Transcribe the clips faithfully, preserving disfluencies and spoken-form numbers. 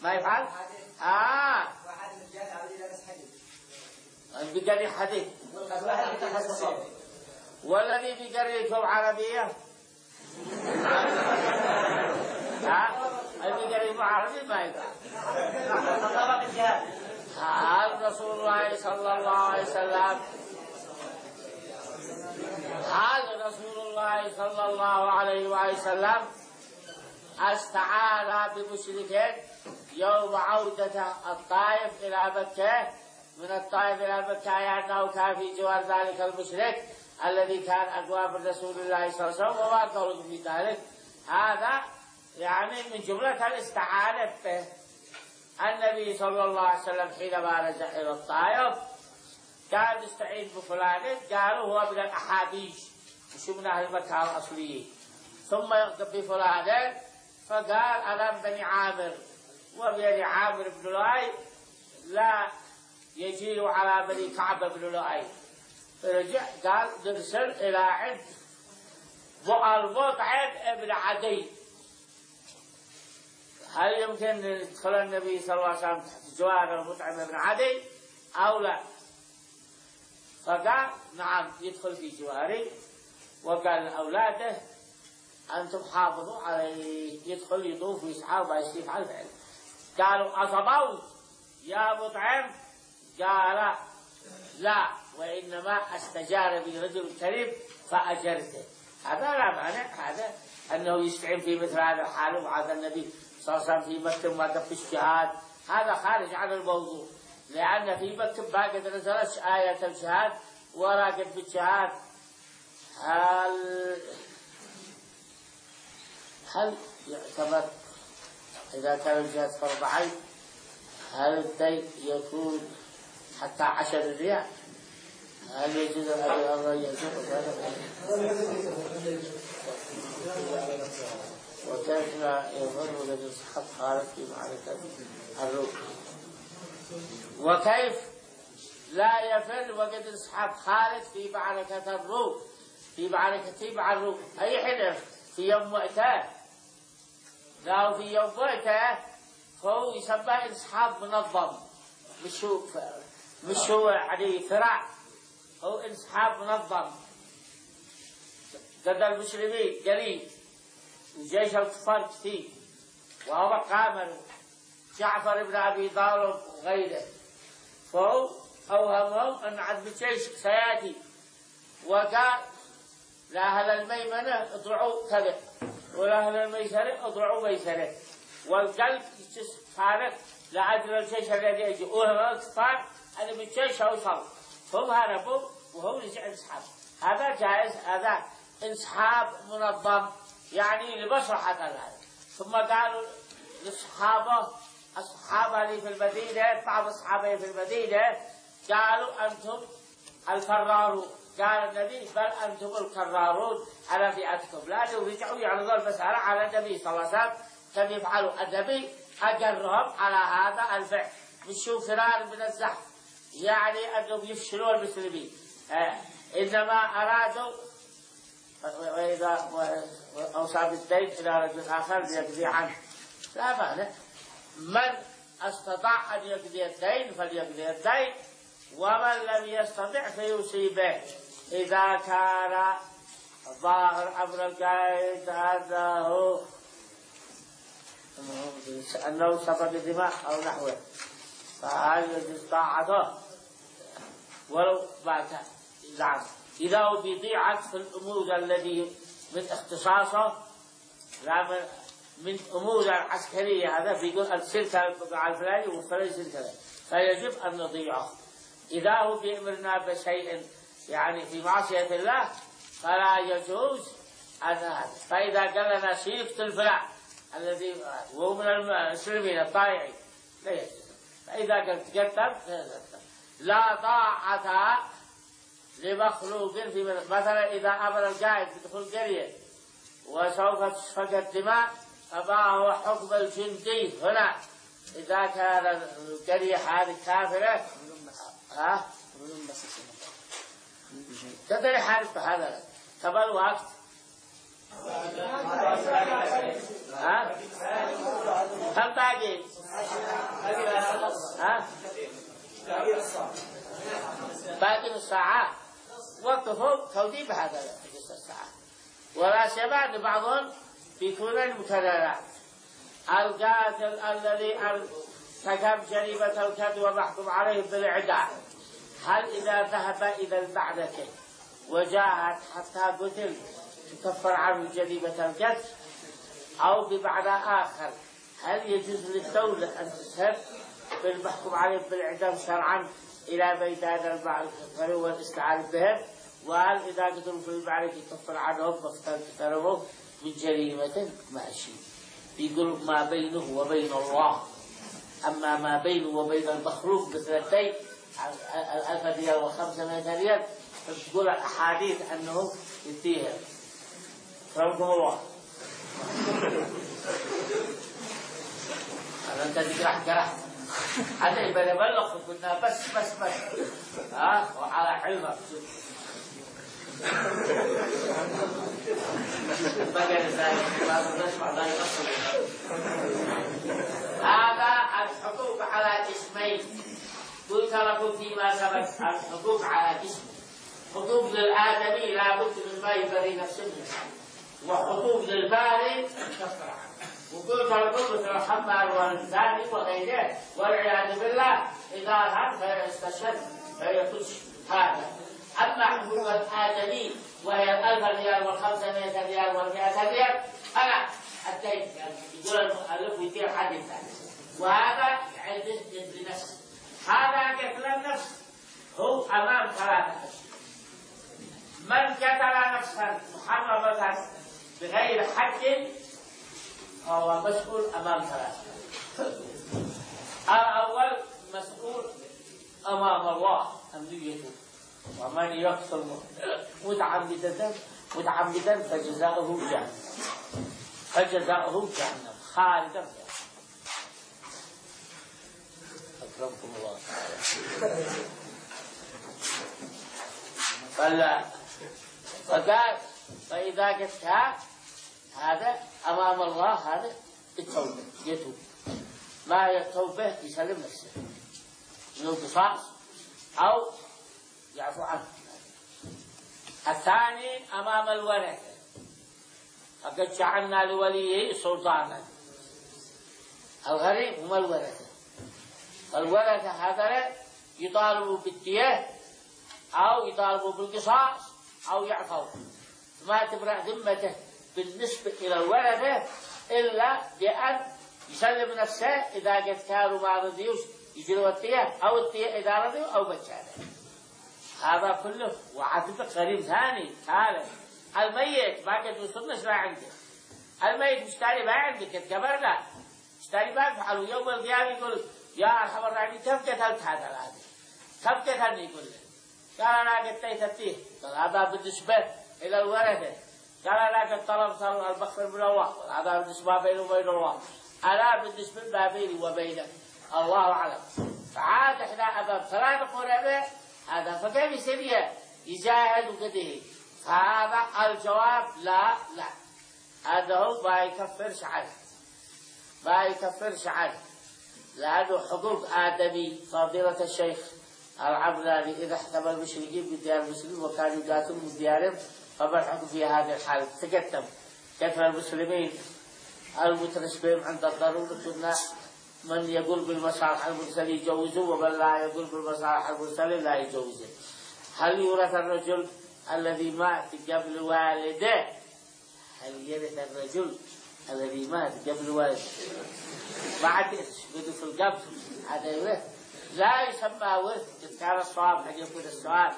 ما يفعل؟ آه بقري حديث والذي بقريكم عربية ها؟ الذي بقريكم عربي ما يفعل. قال رسول الله صلى الله عليه وسلم قال رسول الله صلى الله عليه وسلم استعان بمشرك يوم عودة الطائف إلى مكة من الطائف إلى مكة يعني أنه كان في جوار ذلك المشرك الذي كان أقوى رسول الله صلى الله عليه وسلم وما قالوا في ذلك. هذا يعني من جملة الاستعانة به. النبي صلى الله عليه وسلم حينما رجع إلى الطائف قال استعين بفلان، قالوا هو من الأحابيش مش من أهل مكة الأصليين، ثم بفلان فقال أنا من بني عامر وبني عامر بن لؤي لا يجيل على بني كعب بن لؤي. فرجع قال نرسل إلى عند المطعم بن عدي، هل يمكن يدخل النبي صلى الله عليه وسلم تحت جوار المطعم بن عدي أو لا؟ فقال نعم يدخل في جواري، وقال لأولاده أنتم حافظوا عليه، يدخل يطوف ويسعى ويسيف على الفعل. قالوا أصبوا يا مطعم؟ قال لا وإنما استجار بي رجل كريم فأجرته. هذا لا مانع، هذا أنه يستعين في مثل هذا الحال. وعاد النبي صلى الله عليه وسلم في مكة ما في الجهاد، هذا خارج عن الموضوع، لأن في مكة ما قد نزلت آية الجهاد ولا قد بالجهاد. هل هل يعتبر إذا كان الجهاد فرض عين هل الدين يكون حتى عشر ريال؟ هل يجوز أن الله يجوز هذا؟ وكيف لا يظن الذي صحت خالد في معركة الروم؟ وكيف لا يفر وقد انسحب خالد في معركة الروم؟ في معركة مع الروم أي حين؟ في يوم مؤتة. لا في يوم مؤتة فهو يسمى انسحاب منظم، مش هو مش هو يعني فرع، هو انسحاب منظم ضد المسلمين قليل وجيش الكفار كثير، وهو قاملوا جعفر بن أبي طالب وغيره، فهو أوهمهم أن عدم الجيش سيأتي، وقال لأهل الميمنة اضرعوا كذا ولأهل الميسرة اضرعوا ميسرة، والقلب فارغ لعدل الجيش الذي يجي، وهم الكفار أن بالجيش أوصل، هم هربوا وهو رجع انسحاب. هذا جائز، هذا انسحاب منظم يعني لمصلحة الهدف. ثم قالوا لأصحابه أصحابه اللي في المدينة، بعض أصحابه في المدينة قالوا أنتم الفرارون، قال النبي بل أنتم الكرارون على فئتكم، لأنه رجعوا يعرضون المسألة على النبي صلى الله عليه وسلم كم يفعلوا. النبي أجرهم على هذا الفعل، مش فرار من الزحف يعني أنهم يفشلوا المسلمين، آه. إنما أرادوا وإذا أوصى بالدين إلى رجل آخر ليقضي عنه، لا مانع. من استطاع أن يقضي الدين فليقضي الدين، ومن لم يستطع فيوصي به. إذا كان ظاهر أمر القائد هذا هو أنه سفك الدماء أو نحوه فهل يجوز طاعته ولو ما كان. نعم إذا هو بيضيع في الأمور الذي من اختصاصه لا من أمور العسكرية، هذا بيقول السلك على الفلاني والفلاني سلك، فيجب أن نضيعه. إذا هو بيأمرنا بشيء يعني في معصية الله فلا يجوز أن هذا. فإذا قال لنا سيف الفلان الذي هو من المسلمين الطائعين لا يجوز. فإذا قال تقدم لا طاعة لمخلوق في مثلا إذا أمر القائد بدخول قرية وسوف تسفك الدماء فما هو حكم الجندي هنا؟ إذا كان القرية هذه كافرة ها تدري حارب هذا كم الوقت؟ ها كم باقي؟ ها؟ باقي الساعات وقفوا توجيه بهذا الساعة. ولا سيما أن بعضهم بيكون المتدرع القاتل الذي ارتكب جريمة القتل ومحكوم عليه بالإعدام، هل إذا ذهب إلى المعركة وجاهد حتى قتل تكفر عنه جريمة القتل؟ أو بمعنى آخر، هل يجوز للدولة أن تسهب بالمحكوم عليه بالإعدام شرعا إلى ميدان المعركة والاستعانة بهم؟ وهل إذا قتلوا في المعركة يكفر عنهم واقتربوا من جريمة؟ ماشي. يقول ما بينه وبين الله، أما ما بينه وبين المخلوق مثل الدين الألف ريال وخمسمائة ريال فتقول الأحاديث أنه يديها. رحمكم الله. أنا أنت تجرح جرح حتى يبقى نبلغ قلنا بس بس بس ها وعلى علمك هذا الحقوق على جسمين. قلت لكم فيما سبق الحقوق على جسم، حقوق للآدمي لا بد من ما يبري نفسه، وحقوق للباري كفر عنه. وقلت لكم مثل الحمار والثاني وغيره والعياذ بالله إذا هم فيستشهد فيخش هذا. أما حقوق الآدمي وهي الألف ريال والخمسمائة ريال والمئة ريال أنا الدين يعني يقول المؤلف ويدير حد ثاني، وهذا عنده لنفسه. هذا قتل النفس هو أمام ثلاثة أشياء. من قتل نفسا محرمة بغير حق فهو مسؤول أمام ثلاثة. الأول مسؤول أمام الله أمنيته، ومن يقتل متعمدا متعمدا فجزاؤه جهنم فجزاؤه جهنم خالدا فيها. أكرمكم الله. فلا فقال فإذا قتلها هذا أمام الله هذا التوبة يتوب، ما هي التوبة؟ يسلم نفسه من القصاص أو يعفو عنه. الثاني أمام الورثة، فقد جعلنا لوليه سلطانا. الغريب هم الورثة. الورثة هذا يطالبوا بالدية أو يطالبوا بالقصاص أو يعفوا، ما تبرأ ذمته بالنسبة إلى الورثة إلا بأن يسلم نفسه إذا قد كانوا ما رضيوش يجروا الدية، أو الدية إذا رضيوا أو بجانه. هذا كله. وعاتبك غريب ثاني ثالث، الميت ما قد وصلناش لا عنده. الميت مشتري ما عندك كبرنا مشتري ما يفعلوا يوم القيامة يقول يا أرحم الراحمين كم قتلت هذا الآدم؟ كم قتلني؟ يقول له قال أنا قتلت الديه. قال هذا بالنسبة إلى الورثة. قال أنا قد طلبت المغفرة من الله، هذا بالنسبة بيني وبين الله. أنا بالنسبة ما بيني وبينك الله أعلم. فعاد إحنا أمام ثلاثة قرابة هذا فكيف يصير يجاهد وكده؟ فهذا الجواب لا لا، هذا هو ما يكفرش عنه، ما يكفرش عنه، لأنه حقوق آدمي. فضيلة الشيخ العمراني إذا احتمى المشركين بديار المسلمين وكانوا يقاتلون من ديارهم فما الحكم في هذه الحالة؟ تقدم كثر المسلمين المتنسبين عند الضرورة كنا من يقول بالمصالح المرسلة يجوزه ومن لا يقول بالمصالح المرسلة لا يجوزه. هل يورث الرجل الذي مات قبل والده؟ هل يرث الرجل الذي مات قبل والده؟ بعد يثبت في القبر هذا يورث؟ لا يسمى ورث. إذا كان الصواب أن يكون السؤال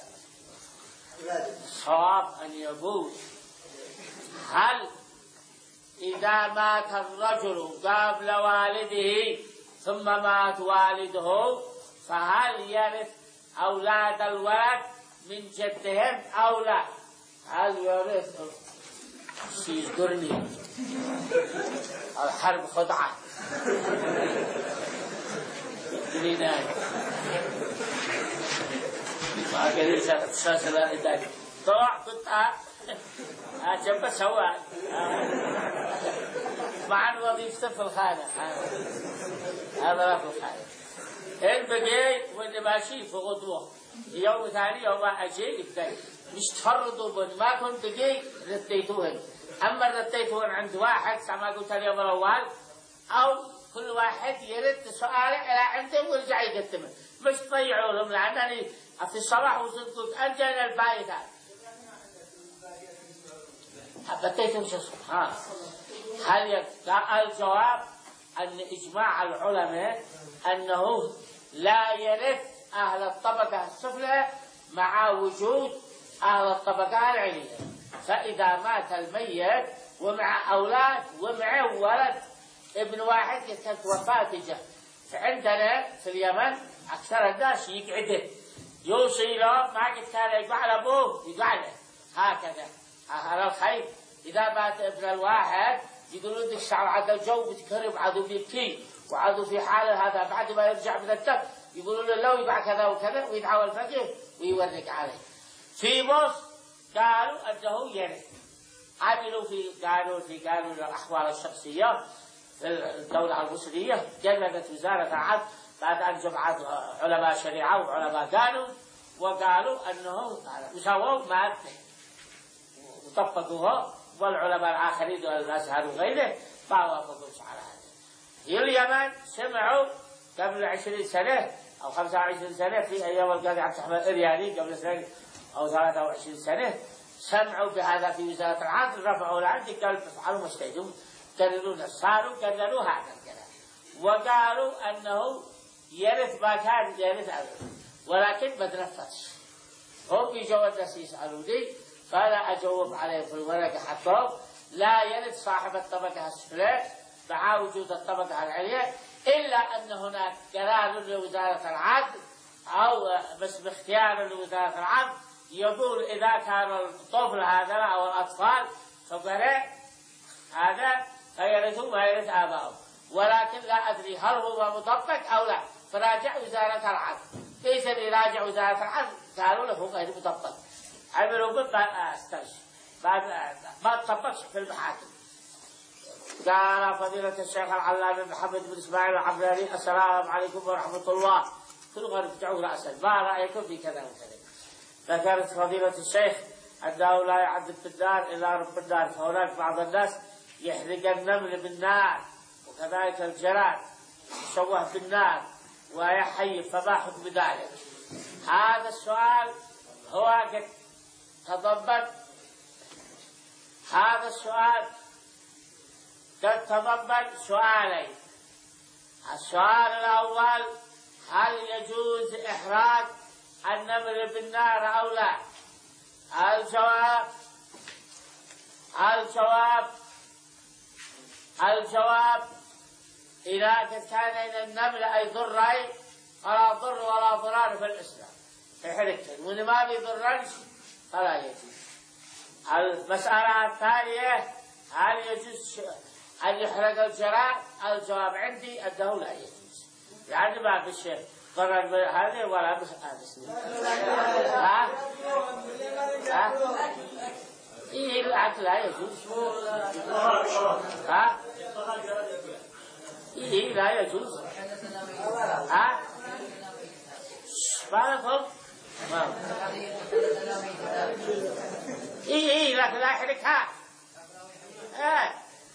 الصواب أن يقول هل إذا مات الرجل قبل والده ثم مات والده فهل يرث أولاد الولد من جدهم أو لا؟ هل يرث؟ سيذكرني الحرب خدعة لناي ما قدر سلسلة إداري طلع كنت أجب سوا مع الوظيفة في الخانة. هذا لا تخالف. إن بقيت وإني ماشي في غدوة يوم ثاني يوم أجي قلت مش تفرضوا بن ما كنت بقي رديتوهن. أما رديتوهن عند واحد كما قلت اليوم الأول أو كل واحد يرد سؤاله إلى عنده ويرجع يقدمه، مش تضيعوا لهم. لأنني في الصباح وصلت قلت أنجينا البايتات حبتيتم شو سبحان. هل الجواب أن إجماع العلماء أنه لا يرث أهل الطبقة السفلى مع وجود أهل الطبقة العليا. فإذا مات الميت ومع أولاد ومع ولد ابن واحد كانت وفاته، فعندنا في اليمن أكثر الناس يقعده يوصي له ما قد كان يقع له أبوه يقع له هكذا. أهل الخير إذا مات ابن الواحد يقولون ذي الشعر عاد الجو بتكرب عادوا بيبكي وعادوا في حاله هذا بعد ما يرجع من الدم يقولون له لو يقع كذا وكذا ويدعو الفقيه ويورق عليه. في مصر قالوا أنه يرث، عملوا في قالوا في قانون الأحوال الشخصية في الدولة المصرية جلدت وزارة العدل بعد أن جمعت علماء شريعة وعلماء قانون وقالوا أنه مسووا مادة وطبقوها، والعلماء الآخرين والأزهر وغيره ما وافقوا على هذا. في اليمن سمعوا قبل عشرين سنة أو خمسة وعشرين سنة في أيام القاضي عبد الرحمن الإرياني قبل سنة أو ثلاثة وعشرين سنة سمعوا بهذا في وزارة العدل رفعوا لعندي قالوا تفعلوا ما اشتهيتم قرروا صاروا قرروا هذا الكلام وقالوا أنه يرث ما كان يرث أبدا ولكن ما تنفذش. هم يجوا الناس يسألوني فأنا أجاوب عليهم في الورقة حطهم لا يرث صاحب الطبقة السفلى مع وجود الطبقة العليا إلا أن هناك قرار لوزارة العدل أو بس باختيار لوزارة العدل يقول إذا كان الطفل هذا أو الأطفال فقراء هذا فيرثوا ما يرث آبائهم، ولكن لا أدري هل هو مطبق أو لا. فراجع وزارة العدل، ليس يراجع وزارة العدل قالوا له غير مطبق، عملوا به ما استرش ما تطبقش في المحاكم. قال فضيلة الشيخ العلامة محمد بن إسماعيل العبراني السلام عليكم ورحمة الله، كل غير بتعوا رأسا ما رأيكم في كذا وكذا. ذكرت فضيلة الشيخ أنه لا يعذب في النار إلا رب النار، فهناك بعض الناس يحرق النمل بالنار وكذلك الجراد يشوه بالنار ويحيي، فما حكم ذلك؟ هذا السؤال هو قد تضمن هذا السؤال قد تضمن سؤالين. السؤال الأول هل يجوز إحراق النمل بالنار أو لا؟ الجواب الجواب الجواب إذا كان إلى النمل أي ضرين فلا ضر ولا ضرار في الإسلام يحرقه، وإن ما بيضرنش فلا يجوز. المسألة الثانية هل يجوز أن يحرق الجراد؟ الجواب عندي أنه لا يجوز، يعني ما فيش ضرر هذه ولا بس ها ها إيه العقل لا يجوز ها إيه لا يجوز ها ما لكم ما إيه إيه لكن لا يحرقها ها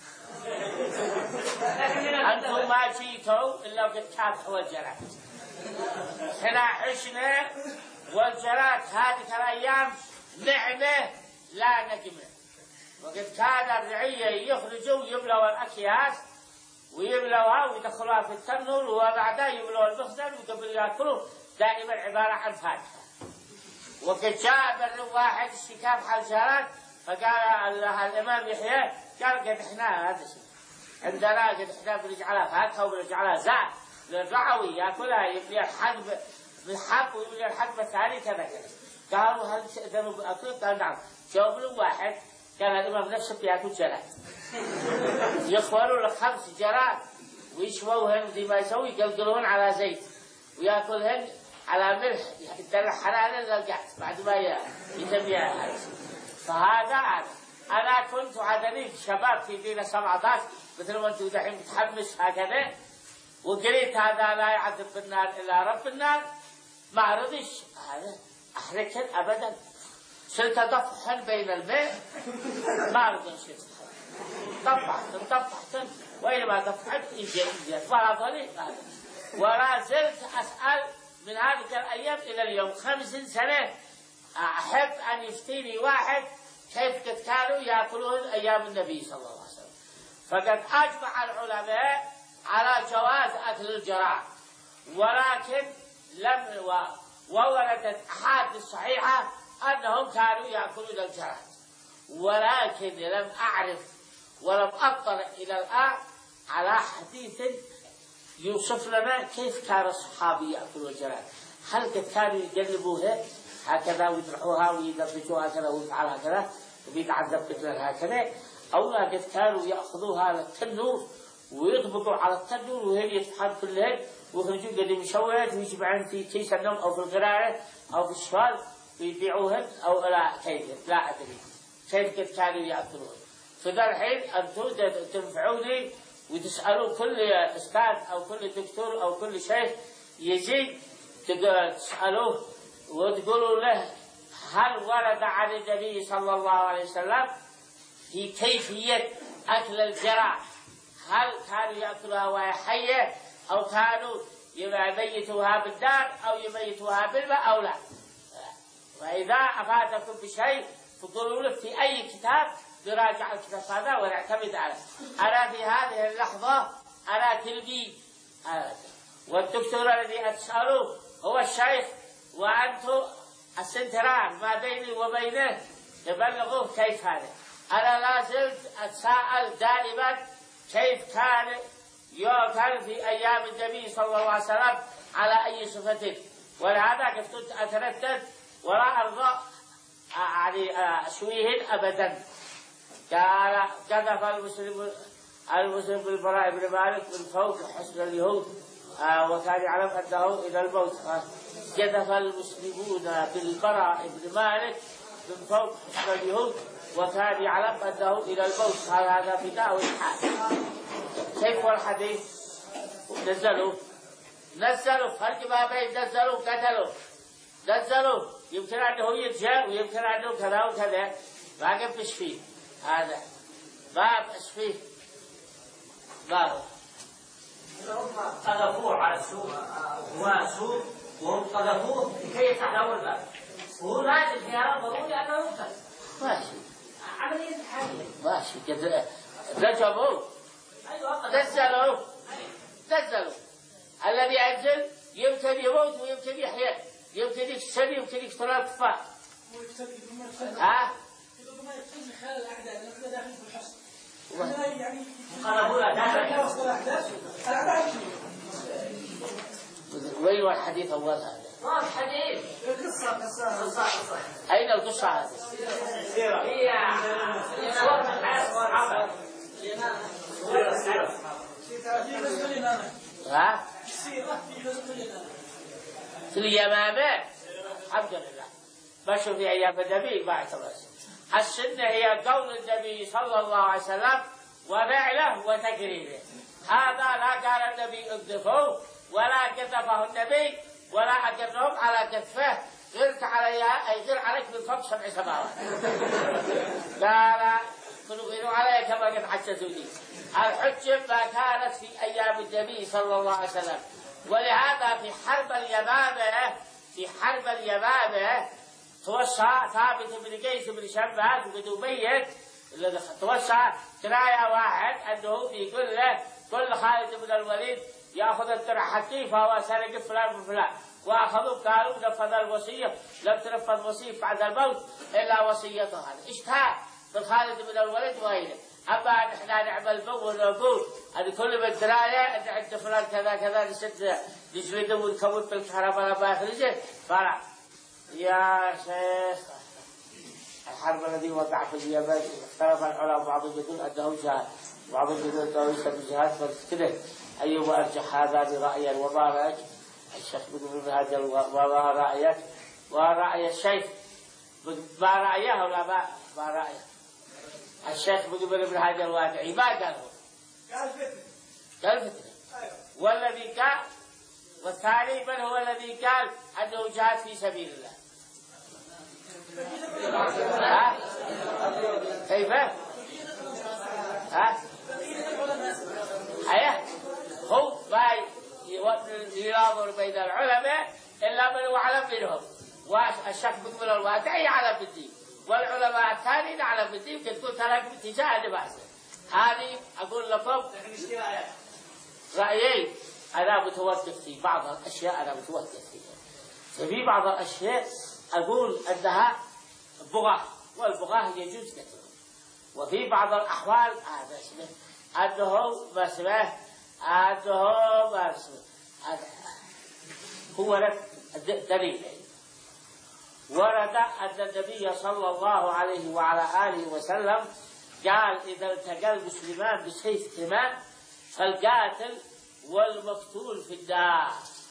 أنتم ما جيتوا إلا وقد كافحوا الجراد. احنا عشنا والجراد هذه الأيام نعمة لا نقمة، وقد كان الرعية يخرجوا يملوا الأكياس ويملوها ويدخلوها في التنور وبعدها يملوا المخزن وقبل يأكلوا دائما عبارة عن فاكهة. وقد جاء بر واحد استكافح الجراد فقال الإمام يحيى قال قد احنا هذا الشيء عندنا قد احنا بنجعلها فاكهة وبنجعلها زاد للرعوي يأكلها يبني الحجب بالحق ويبني الحجب الثاني كذا كذا. قالوا هل تأذنوا بأكل؟ قال نعم. جاوب له واحد كان الإمام نفسه بيأكل جراد يخولوا له خمس جراد ويشووهن زي ما يسوي يقلقلوهن على زيت ويأكلهن على ملح يدل حرارة للقعد بعد ما يتبيع. فهذا أنا أنا كنت عدني شباب في دين سبعة عشر مثل ما أنتم دحين متحمس هكذا وقريت هذا لا يعذب بالنار إلا رب النار، ما رضيش هذا أحركن أبدا. صرت أطفحن بين الماء ما رضيش طفحت طفحت وإنما طفحت إجي إجي ولا طريق. ولا زلت أسأل من هذه الأيام إلى اليوم خمس سنة أحب أن يفتيني واحد كيف قد كانوا يأكلون أيام النبي صلى الله عليه وسلم. فقد أجمع العلماء على جواز أكل الجراد، ولكن لم ووردت أحاديث صحيحة أنهم كانوا يأكلون الجراد، ولكن لم أعرف ولم أطلع إلى الآن على حديث يوصف لنا كيف كان الصحابي يأكلون الجراد. هل قد كانوا يقلبوها هكذا ويطرحوها ويدبجوها هكذا ويفعل هكذا ويتعذب مثلها هكذا، أو لا قد كانوا يأخذوها على التنور ويطبقوا على التنور وهي يطحن كلها ويخرجون قديم مشويات ويجمعون في كيس النوم أو في القراءة أو في الشوال ويبيعوهن أو لا كيف لا أدري كيف قد كانوا يأكلون. فذا الحين أنتم تنفعوني وتسألوا كل أستاذ أو كل دكتور أو كل شيخ يجي تسألوه وتقولوا له هل ورد عن النبي صلى الله عليه وسلم في كيفية أكل الجراد، هل كانوا يأكلوها وهي حية أو كانوا يميتوها بالنار أو يميتوها بالماء أو لا. وإذا أفادكم بشيء فقولوا له في أي كتاب نراجع الكتاب هذا ونعتمد عليه. أنا في هذه اللحظة أنا تلقي والدكتور الذي أسأله هو الشيخ، وأنتم السنتران ما بيني وبينه يبلغوه كيف هذا. أنا لا زلت أتساءل دائما كيف كان يؤكل في أيام النبي صلى الله عليه وسلم على أي صفة، ولهذا كنت أتردد ولا أرضى يعني أشويهن أبدا. قال قذف المسلم المسلم بالبراء بن مالك من فوق حسن اليهود وكان يعلم أنه إلى الموت. قذف المسلمون بالبراء بن مالك من فوق حسن اليهود وكان يعلم أنه إلى الموت. هذا فداء الحال. كيف هو الحديث؟ نزلوا نزلوا فرق ما بين نزلوا قتلوا. نزلوا يمكن أنه يرجع ويمكن أنه كذا وكذا، ما قبش فيه هذا ما بش فيه ما هو قذفوه على السوق وسوق وهم قذفوه لكي يتعلموا الباب، وهو لازم في هذا ضروري أنه يقتل. ماشي عملية حالية ماشي كذا رجبوا نزلوا نزلوا. الذي ينزل يمكن يموت ويمكن يحيا، يمكن يكسر يمكن يقتل الكفار. ها؟ ما يقتل خلال الأعداء لأنه داخل في الحصن. يعني قربوا له داخل. وين هو الحديث أول هذا؟ ما الحديث؟ قصة قصة قصة قصة. أين القصة هذه؟ سيرة. هي صور من الحياة صور عبر. ها؟ سيرة في جزء اليمامة. في اليمامة الحمد لله مشوا في أيام النبي ما اعتبر. السنة هي قول النبي صلى الله عليه وسلم وفعله وتقريره. هذا لا قال النبي اقذفوه ولا قذفه النبي ولا أقرهم على كتفه غرت عليها أي غير عليك من فوق سبع سماوات. لا لا كنوا غيروا علي كما قد حجتوني. الحجة ما كانت في أيام النبي صلى الله عليه وسلم، ولهذا في حرب اليمامة في حرب اليمامة توسع ثابت بن قيس بن شماس وقد أبيت توسع كراية واحد أنه يقول له كل خالد بن الوليد يأخذ الدرع حقي فهو سرق فلان وفلان، وأخذوا قالوا نفذ الوصية لم تنفذ وصية بعد الموت إلا وصيته هذا. اشتهى بالخالد بن الوليد وغيره. أما نحن نعمل بو ونقول أن كل من دراية أن عند فلان كذا كذا نسد نجلده ونكون بالكهرباء لما يخرجه فلا. يا شيخ الحرب الذي وقع في اليمن اختلف العلماء بعضهم يقول أنه جهاد بعضهم يقول أنه ليس بجهاد فكذا أيهما أرجح هذان رأيا وما رأيك الشيخ بن هذا وما رأيك ورأي الشيخ ما رأيه ولا ما ما رأيه الشيخ بن ابن هذا الواقعي ما قاله قال فتنة قال فتنة أيوه والذي قال والثاني من هو الذي قال أنه جاهد في سبيل الله؟ ها؟ كيف؟ ها؟ أيه هو ما يناظر بين العلماء إلا من هو أعلم منهم، والشك من الواقع يعلم بالدين، والعلماء الثانيين يعلم بالدين. كنت قلت لك باتجاه لباسه. هذه أقول لكم رأيي أنا متوقف في بعض الأشياء، أنا متوقف فيها. ففي بعض الأشياء أقول أنها بغاة، والبغاة يجوز قتلهم. وفي بعض الأحوال هذا اسمه أنه ما اسمه أنه ما اسمه هو لك دليل. ورد أن النبي صلى الله عليه وعلى آله وسلم قال إذا التقى المسلمان بسيفهما فالقاتل والمقتول في النار.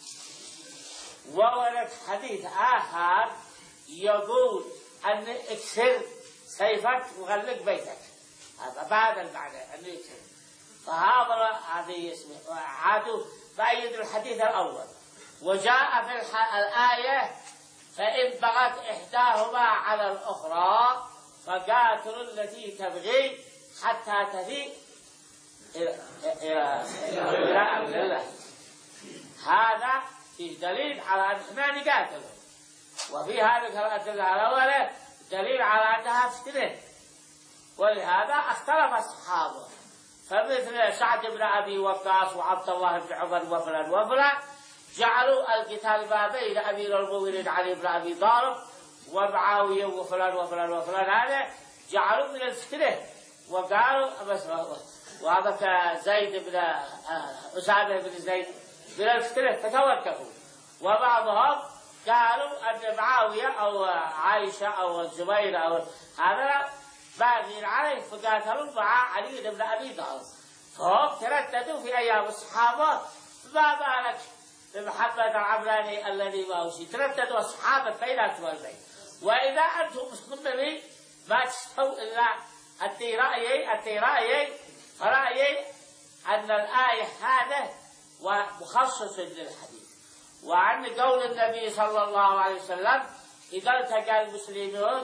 وورد حديث آخر يقول أن اكسر سيفك وغلق بيتك، هذا بعد المعنى أن يكسر. فهذا هذه اسمه عادوا بأيد الحديث الأول. وجاء في الآية فإن بغت إحداهما على الأخرى فقاتلوا التي تبغي حتى تفيء إلى إلى أمر الله. هذا في دليل على أن احنا نقاتله. وفي هذه الأدلة الأولى دليل على أنها فتنة، ولهذا اختلف الصحابة. فمثل سعد بن أبي وقاص وعبد الله بن عمر وفلان وفلان جعلوا القتال ما بين أمير المؤمنين علي بن أبي طالب ومعاوية وفلان وفلان وفلان هذا جعلوا من الفتنة، وقالوا وهذا زيد بن أسامة بن زيد من الفتنة فتوقفوا. وبعضهم قالوا أن معاوية أو عائشة أو الزبير أو هذا باغين عليه فقاتلوا مع علي بن أبي طالب. فهم ترددوا في أيام الصحابة، ما بالك بمحمد العمراني الذي ما وشي ترددوا الصحابة بيناتهم والبين. وإذا أنتم مصممين ما تستووا إلا أتي رأيي أتي رأيي رأيي أن الآية هذا ومخصص للحديث. وعن قول النبي صلى الله عليه وسلم إذا التقى المسلمون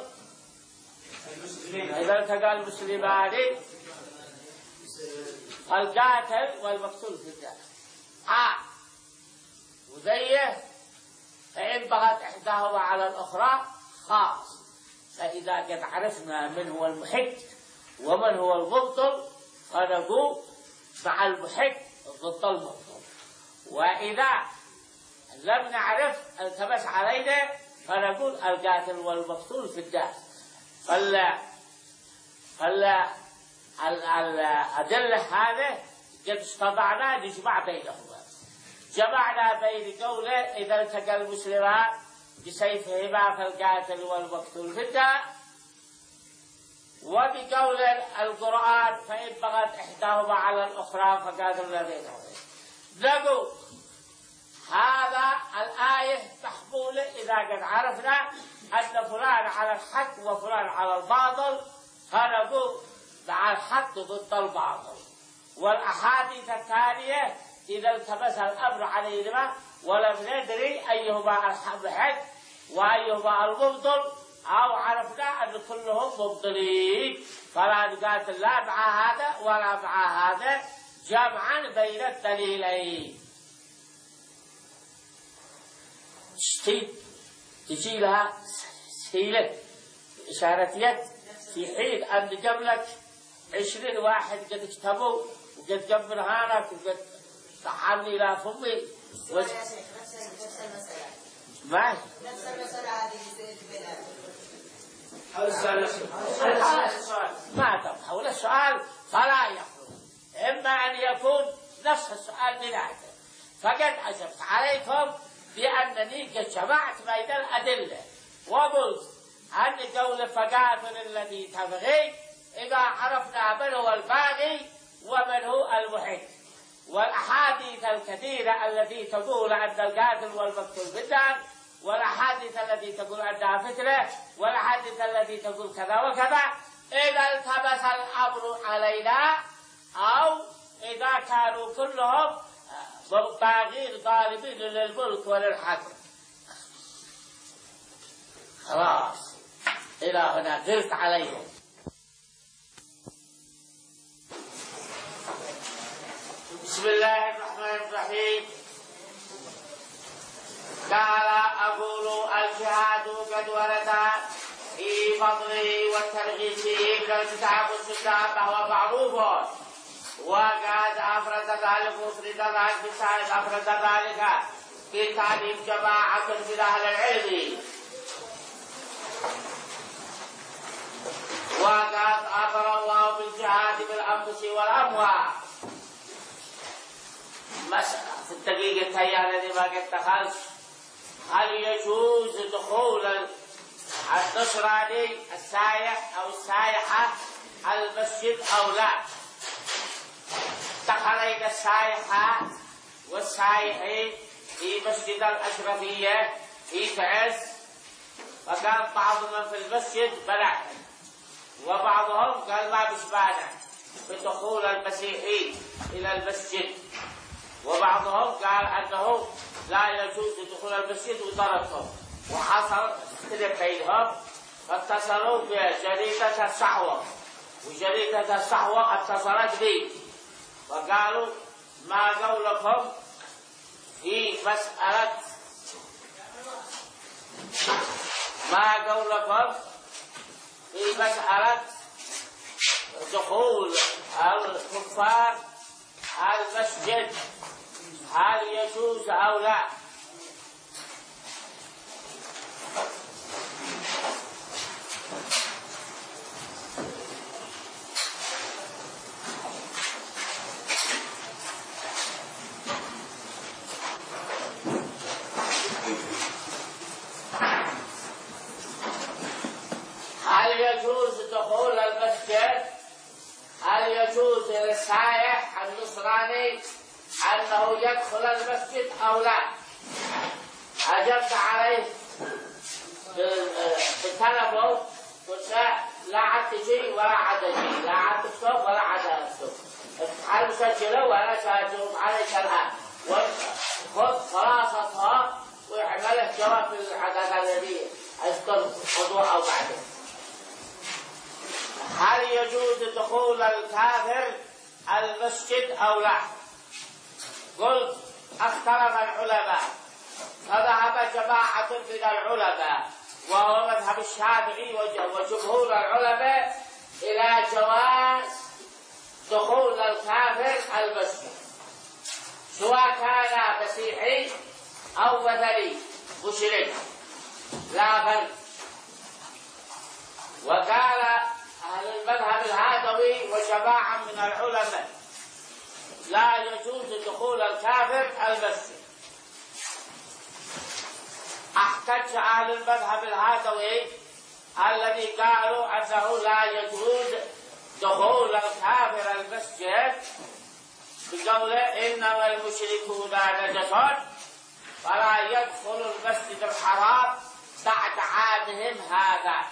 إذا التقى المسلمان القاتل والمقتول في الدار آه وزيه فإن بغت إحداهما على الأخرى خاص. فإذا قد عرفنا من هو المحق ومن هو المبطل فنقول مع المحق ضد المبطل، وإذا لم نعرف التبس علينا فنقول القاتل والمقتول في الدار. فلا فلا الأدلة هذه قد استطعنا نجمع بينهما. جمعنا بين قوله إذا التقى المسلمان بسيفهما فالقاتل والمقتول في الدار، وبقول القرآن فإن بغت إحداهما على الأخرى فقاتلوا الذين نقول هذا الآية محمولة إذا قد عرفنا أن فلان على الحق وفلان على الباطل فنقول مع الحق ضد الباطل. والأحاديث الثانية إذا التبس الأمر عليهما ولم ندري أيهما الحق وأيهما المبطل أو عرفنا أن كلهم مبطلين فلا نقاتل لا مع هذا ولا مع هذا جمعا بين الدليلين. تجي لها سهيلة إشارة يد في حين أن قبلك عشرين واحد قد اكتبوا وقد قبل هانك وقد طحني إلى فمي و... ما نفس المسألة هذه حول السؤال ما تم حول السؤال فلا يخلو، إما أن يكون نفس السؤال بذاته. فقد أجبت عليكم بأنني قد جمعت بين الأدلة وقلت أن قول فقاتل الذي تبغي إذا عرفنا من هو الباغي ومن هو المحق، والأحاديث الكثيرة التي تقول أن القاتل والمقتول في الدار، والأحاديث التي تقول أنها فتنة، والأحاديث التي تقول كذا وكذا، إذا التبس الأمر علينا أو إذا كانوا كلهم طاغين طالبين للملك وللحكم. خلاص إلى هنا قلت عليهم. بسم الله الرحمن الرحيم. قال أقول الجهاد قد ورد في فضله والترغيب فيه كالكتاب والسنة فهو معروف، وقد أفرد ذلك أفرد ذلك بسائر أفرد ذلك في تعليم جماعة من أهل العلم، وقد أمر الله بالجهاد بالأنفس والأموال. مسألة في الدقيقة هي الذي ما قد دخلت، هل يجوز دخول النصراني السايح أو السايحة المسجد أو لا؟ دخلين السايحات والسايحين في مسجد الأشرفية في تعز، فقال بعض من في المسجد منعهم، وبعضهم قال ما بش مانع بدخول المسيحي إلى المسجد، وبعضهم قال أنه لا يجوز دخول المسجد وتركهم، وحصل اختلاف بينهم، فاتصلوا بجريدة الصحوة، وجريدة الصحوة اتصلت بي وقالوا ما قولكم في مسألة ما قولكم في مسألة دخول الكفار المسجد، هل يجوز أو لا؟ هل يجوز دخول المسجد؟ هل يجوز للسائح النصراني أنه يدخل المسجد أو لا؟ أجبت عليه بالتلفون قلت لا عاد تجي ولا عاد أجي، لا عاد تكتب ولا عاد أكتب، هل مسجله ولا سجلوا عليك الآن، وخذ خلاصتها واعمله جواب العدد الذي أذكر موضوع أو بعده. هل يجوز دخول الكافر المسجد أو لا؟ قلت اختلف العلماء، فذهب جماعة من العلماء وهو مذهب الشافعي وجمهور العلماء إلى جواز دخول الكافر المسجد، سواء كان مسيحي أو وثني مشرك لا فرق. وقال أهل المذهب الهادوي وجماعة من العلماء لا يجوز دخول الكافر المسجد. احتج أهل المذهب الهادوي الذي قالوا أنه لا يجوز دخول الكافر المسجد بقوله إنما المشركون نجس فلا يدخل المسجد الحرام بعد عامهم هذا،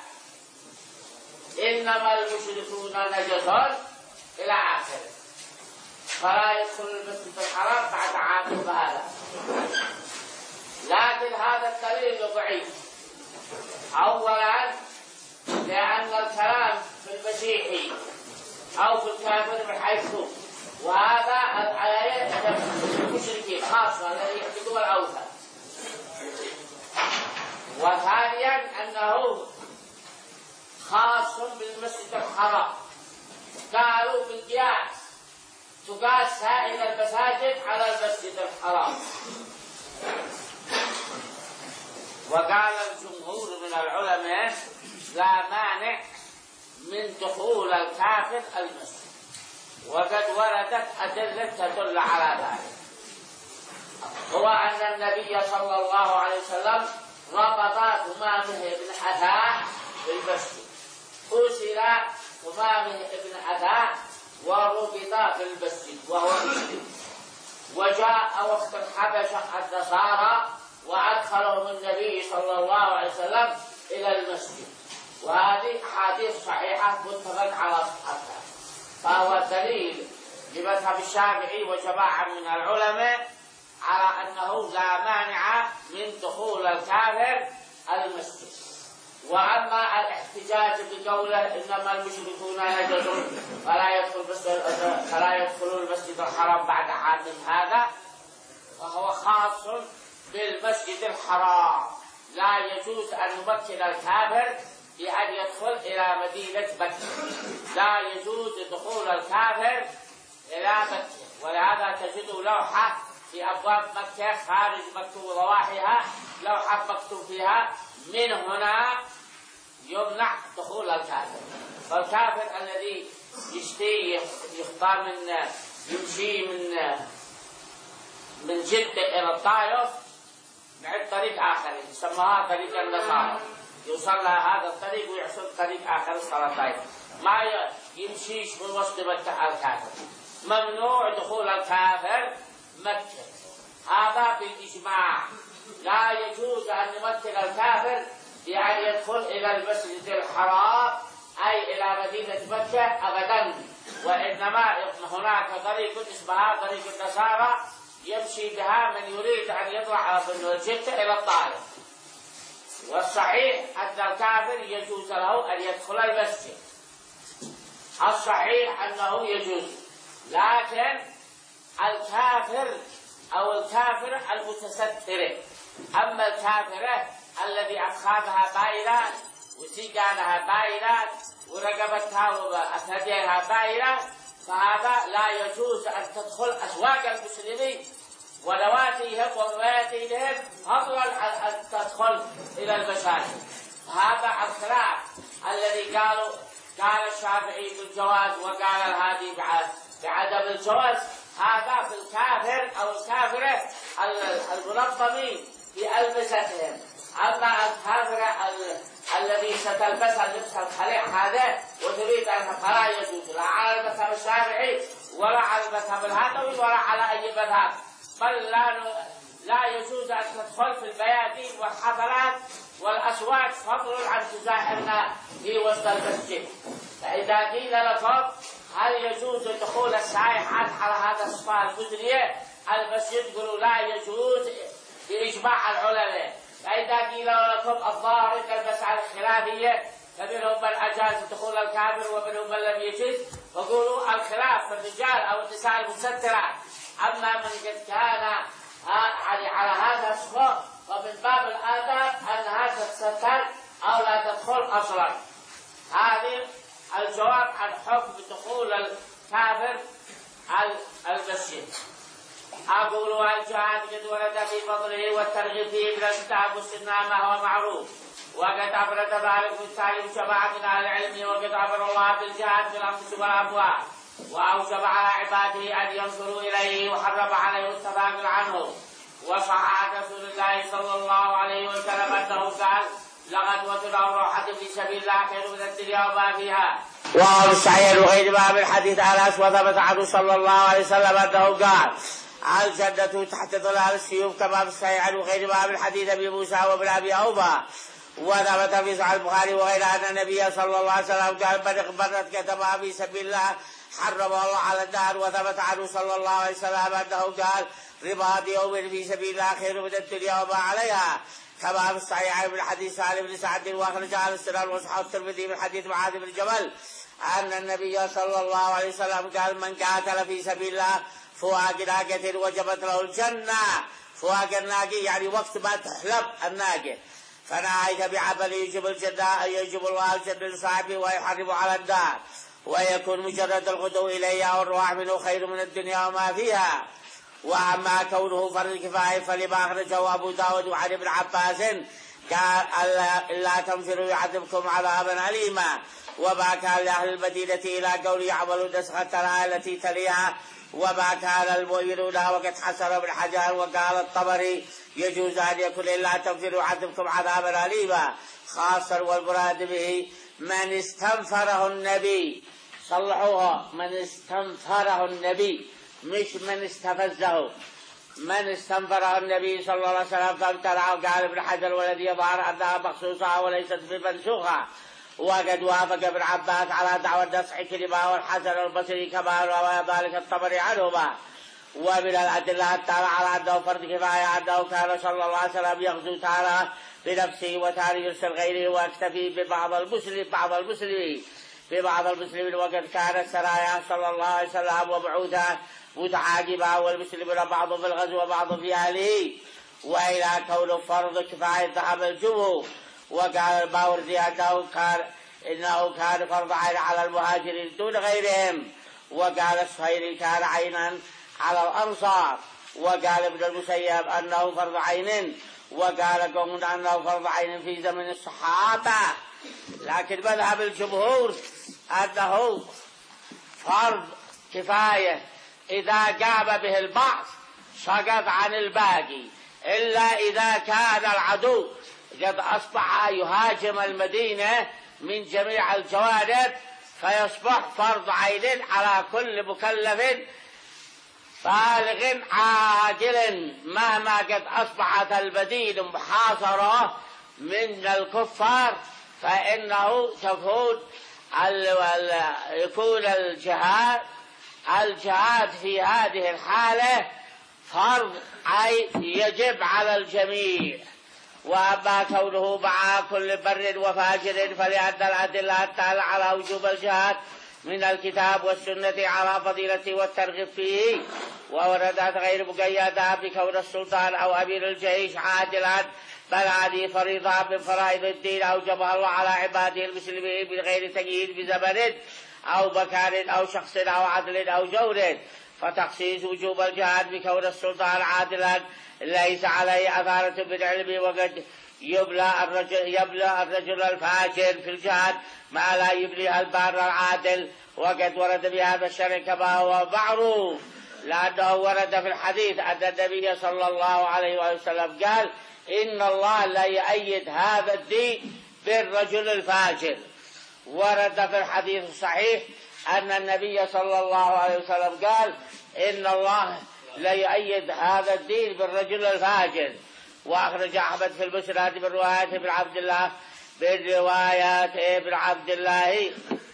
إنما المشركون نجس إلى آخره، فلا يدخل المسجد الحرام بعد عامهم هذا. لكن هذا الدليل ضعيف، أولا لأن الكلام في المسيحي أو في الكافر من حيث، وهذا الآية المشركين خاصة الذي يعبدون الأوثان. وثانيا أنه خاص بالمسجد الحرام، قالوا بالقياس تقاس سائر المساجد على المسجد الحرام. وقال الجمهور من العلماء لا مانع من دخول الكافر المسجد، وقد وردت أدلة تدل على ذلك، هو أن النبي صلى الله عليه وسلم ربط ثمامه بن حثاء في المسجد، أسر ثمامه بن حثاء وربط في المسجد وهو مسلم، وجاء وقت الحبشة النصارى وأدخلهم النبي صلى الله عليه وسلم إلى المسجد، وهذه أحاديث صحيحة متفق على صحتها، فهو دليل لمذهب الشافعي وجماعة من العلماء أنه لا مانع من دخول الكافر المسجد. وأما الاحتجاج بقوله إنما المشركون نجس فلا يدخل فلا يدخلون المسجد الحرام بعد عام هذا، فهو خاص بالمسجد الحرام. لا يجوز أن نمكن الكافر بأن يدخل إلى مدينة مكة، لا يجوز دخول الكافر إلى مكة. ولهذا تجد لوحة في أبواب مكة خارج مكة وضواحيها، لوحة مكتوب فيها من هنا يمنع دخول الكافر. فالكافر الذي يشتي يختار من يمشي من من جدة إلى الطائف بعد طريق آخر يسموها طريق النصارى، يوصل لها هذا الطريق ويحصل طريق آخر يوصل الطائف، ما يمشيش من وسط مكة الكافر. ممنوع دخول الكافر مكة، هذا بالإجماع. لا يجوز أن نمكن الكافر بأن يدخل إلى المسجد الحرام أي إلى مدينة مكة أبدا، وإنما هناك طريق اسمها طريق النصارى يمشي بها من يريد أن يطلع من جدة إلى الطائف. والصحيح أن الكافر يجوز له أن يدخل المسجد، الصحيح أنه يجوز، لكن الكافر أو الكافر المتستر. أما الكافرة الذي أفخاذها باينات وسيقانها باينات ورقبتها وأثديها باينات، فهذا لا يجوز أن تدخل أسواق المسلمين ولواتيهم ومواتيهم فضلا عن أن تدخل إلى المساجد. هذا الخلاف الذي قالوا قال الشافعي بالجواز وقال الهادي بعدم الجواز، هذا في الكافر أو الكافرة المنظمين في ألبستهم. أما الكافرة الذي ستلبس اللبس الخليع هذا وتريد أن فلا يجوز لا على المذهب الشافعي ولا على المذهب الهندوي ولا على أي مذهب، بل لا لا يجوز أن تدخل في البيادين والحفلات والأسواق فضلا عن تزاحمنا في وسط المسجد. فإذا قيل لكم هل يجوز دخول السائحات على هذا الصفة البدرية المسجد، قالوا لا يجوز بإجماع العلماء. فإذا قيل لكم الظاهر أن المسألة خلافية، فمنهم من أجاز دخول الكافر ومنهم من لم يجز، فقولوا الخلاف في الرجال أو النساء المستترة. أما من قد كان على هذا الصفة فمن باب الآداب أنها تتستر أو لا تدخل أصلا. هذه الجواب عن حكم دخول الكافر المسجد. أقول الجهاد قد ورد في فضله والترغيب فيه من الكتاب والسنة ما هو معروف، وقد أبرد ذلك بالتعليم جماعة من أهل العلم، وقد أمر الله بالجهاد بالأنفس والأموال، وأوجب على عباده أن ينظروا إليه، وحرم عليه التباغي عنه. وصح عن رسول الله صلى الله عليه وسلم أنه قال: لغدوة أو روحة في سبيل الله خير من الدنيا وما فيها. وهو الصحيح وغير باب الحديث على وثبت عنه صلى الله عليه وسلم أنه قال: الجنة تحت ظلال السيوف، كما في الصحيح وغير باب الحديث أبي موسى وابن أبي أوفى. وثبت في صحيح البخاري وغير أن النبي صلى الله عليه وسلم قال: من اغبرت كتبها في سبيل الله حرم الله على النار. وثبت عنه صلى الله عليه وسلم أنه قال: رباط يوم في سبيل الله خير من الدنيا وما عليها، كما في الصحيح من حديث سالم بن سعد واخرج على السنن وصححه الترمذي من حديث معاذ بن جبل أن النبي صلى الله عليه وسلم قال: من قاتل في سبيل الله فوق ناقة وجبت له الجنة. فوق الناقة يعني وقت ما تحلب الناقة، فنهاية بعمل يجب الجنة يجب الله الجنة لصاحبه ويحرم على النار، ويكون مجرد الغدو إليها والرواح منه خير من الدنيا وما فيها. وأما كونه فرض كفاية فلما أخرجه أبو داود عن ابن عباس قال: إلا تنفروا يعذبكم عذابا أليما. وما كان لأهل المدينة إلى قول يعملوا نسخة الآية التي تليها وما كان المؤمنون. وقد حسن ابن حجر وقال الطبري: يجوز أن يكون إلا تنفروا يعذبكم عذابا أليما خاصا، والمراد به من استنفره النبي. صلحوها: من استنفره النبي مش من استفزه. من استنفره النبي صلى الله عليه وسلم فامتنعه. قال ابن حجر: والذي يظهر أنها مخصوصة وليست بمنسوخة. وقد وافق ابن عباس على دعوى النسخ كلمة والحسن البصري كما روى ذلك الطبري عنهما. ومن الأدلة التالية على أنه فرض كفاية أنه كان صلى الله عليه وسلم يغزو تعالى بنفسه وتاري يرسل غيره ويكتفي ببعض المسلمين بعض المسلمين ببعض المسلمين وقد كانت سرايا صلى الله عليه وسلم وبعوثه متعاقبة والمسلمون بعض في الغزو وبعض في أهله وإلى كونه فرض كفاية ذهب الجمهور. وقال الماوردي أنه كان إنه كان فرض عين على المهاجرين دون غيرهم. وقال السهيلي كان عينا على الأنصار. وقال ابن المسيب أنه فرض عين. وقال قوم أنه فرض عين في زمن الصحابة. لكن مذهب الجمهور أنه فرض كفاية إذا قام به البعض سقط عن الباقي، إلا إذا كان العدو قد أصبح يهاجم المدينة من جميع الجوانب فيصبح فرض عين على كل مكلف بالغ عاقل مهما قد أصبحت المدينة محاصرة من الكفار، فإنه تكون يكون الجهاد الجهاد في هذه الحالة فرض عين يجب على الجميع. وأما كونه مع كل بر وفاجر فلأن الأدلة التالية على وجوب الجهاد من الكتاب والسنة على فضيلته والترغيب فيه، ووردت غير مقيدة بكون السلطان أو أمير الجيش عادلا، بل هذه فريضة من فرائض الدين أوجبها الله على عباده المسلمين من غير تقييد بزمن أو مكان أو شخص أو عدل أو جور. فتخصيص وجوب الجهاد بكون السلطان عادلا ليس عليه أثارة بالعلم، وقد يبلى الرجل, يبلى الرجل الفاجر في الجهاد ما لا يبليها البار العادل. وقد ورد بهذا الشرع كما هو معروف، لأنه ورد في الحديث أن النبي صلى الله عليه وسلم قال إن الله لا يؤيد هذا الدين بالرجل الفاجر. ورد في الحديث الصحيح أن النبي صلى الله عليه وسلم قال إن الله لا يؤيد هذا الدين بالرجل الفاجر. وأخرج أحمد في المسند من رواية ابن عبد الله من رواية ابن عبد الله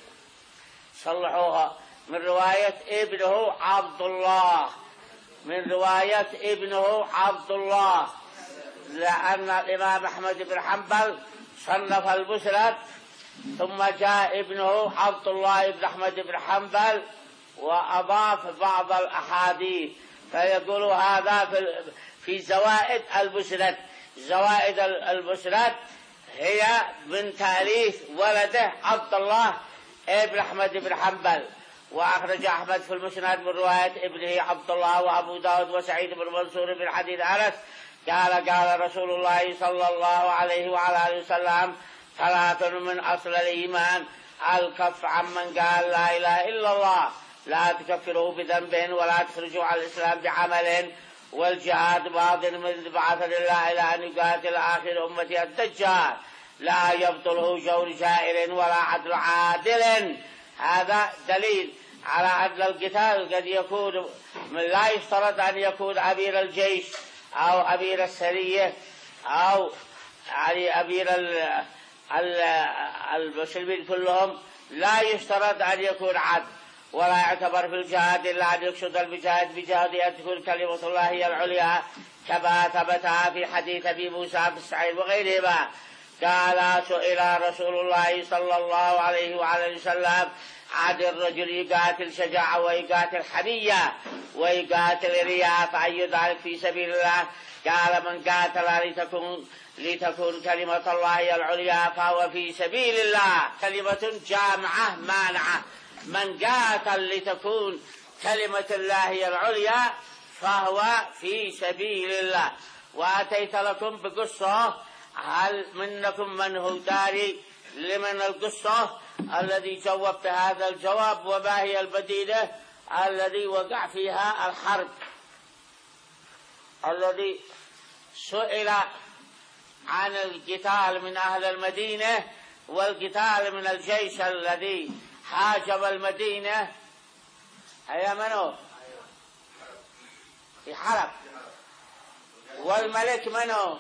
صلحوها من رواية ابنه عبد الله من رواية ابنه عبد الله لأن الإمام أحمد بن حنبل صنف المسند ثم جاء ابنه عبد الله بن أحمد بن حنبل وأضاف بعض الأحاديث، فيقول هذا في في زوائد المسند. زوائد المسند هي من تأليف ولده عبد الله ابن أحمد بن حنبل. وأخرج أحمد في المسند من رواية ابنه عبد الله وأبو داود وسعيد بن منصور بن حديث أنس قال قال رسول الله صلى الله عليه وعلى آله وسلم ثلاث من أصل الإيمان الكف عمن قال لا إله إلا الله لا تكفره بذنب ولا تخرجوا على الإسلام بعمل، والجهاد ماض من بعث الله إلى أن يقاتل آخر أمتي الدجال لا يبطله جور جائر ولا عدل عادل. هذا دليل على أن القتال قد يكون لا يشترط أن يكون أمير الجيش أو أمير السرية أو يعني أمير المسلمين كلهم، لا يشترط أن يكون عدل، ولا يعتبر في الجهاد إلا أن يقصد المجاهد بجهاد أن تكون كلمة الله هي العليا كما ثبتها في حديث أبي موسى في الصحيح وغيرهما. قال سئل رسول الله صلى الله عليه وعلى وسلم عن الرجل يقاتل شجاعة ويقاتل حمية ويقاتل رياء فأي ذلك في سبيل الله؟ قال من قاتل لتكون لتكون كلمة الله العليا فهو في سبيل الله. كلمة جامعة مانعة، من قاتل لتكون كلمة الله العليا فهو في سبيل الله. وأتيت لكم بقصة، هل منكم من هو داري لمن القصة الذي جواب بهذا الجواب؟ وما هي المدينة الذي وقع فيها الحرب الذي سئل عن القتال من أهل المدينة والقتال من الجيش الذي هاجم المدينة؟ هي منو؟ في حرب. والملك منو؟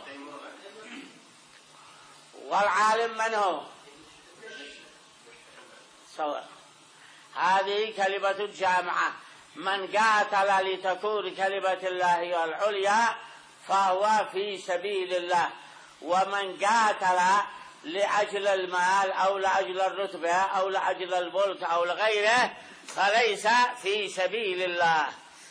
والعالم منه؟ سواء. هذه كلمة جامعة من قاتل لتكون كلمة الله العليا فهو في سبيل الله، ومن قاتل لأجل المال أو لأجل الرتبة أو لأجل الملك أو لغيره فليس في سبيل الله.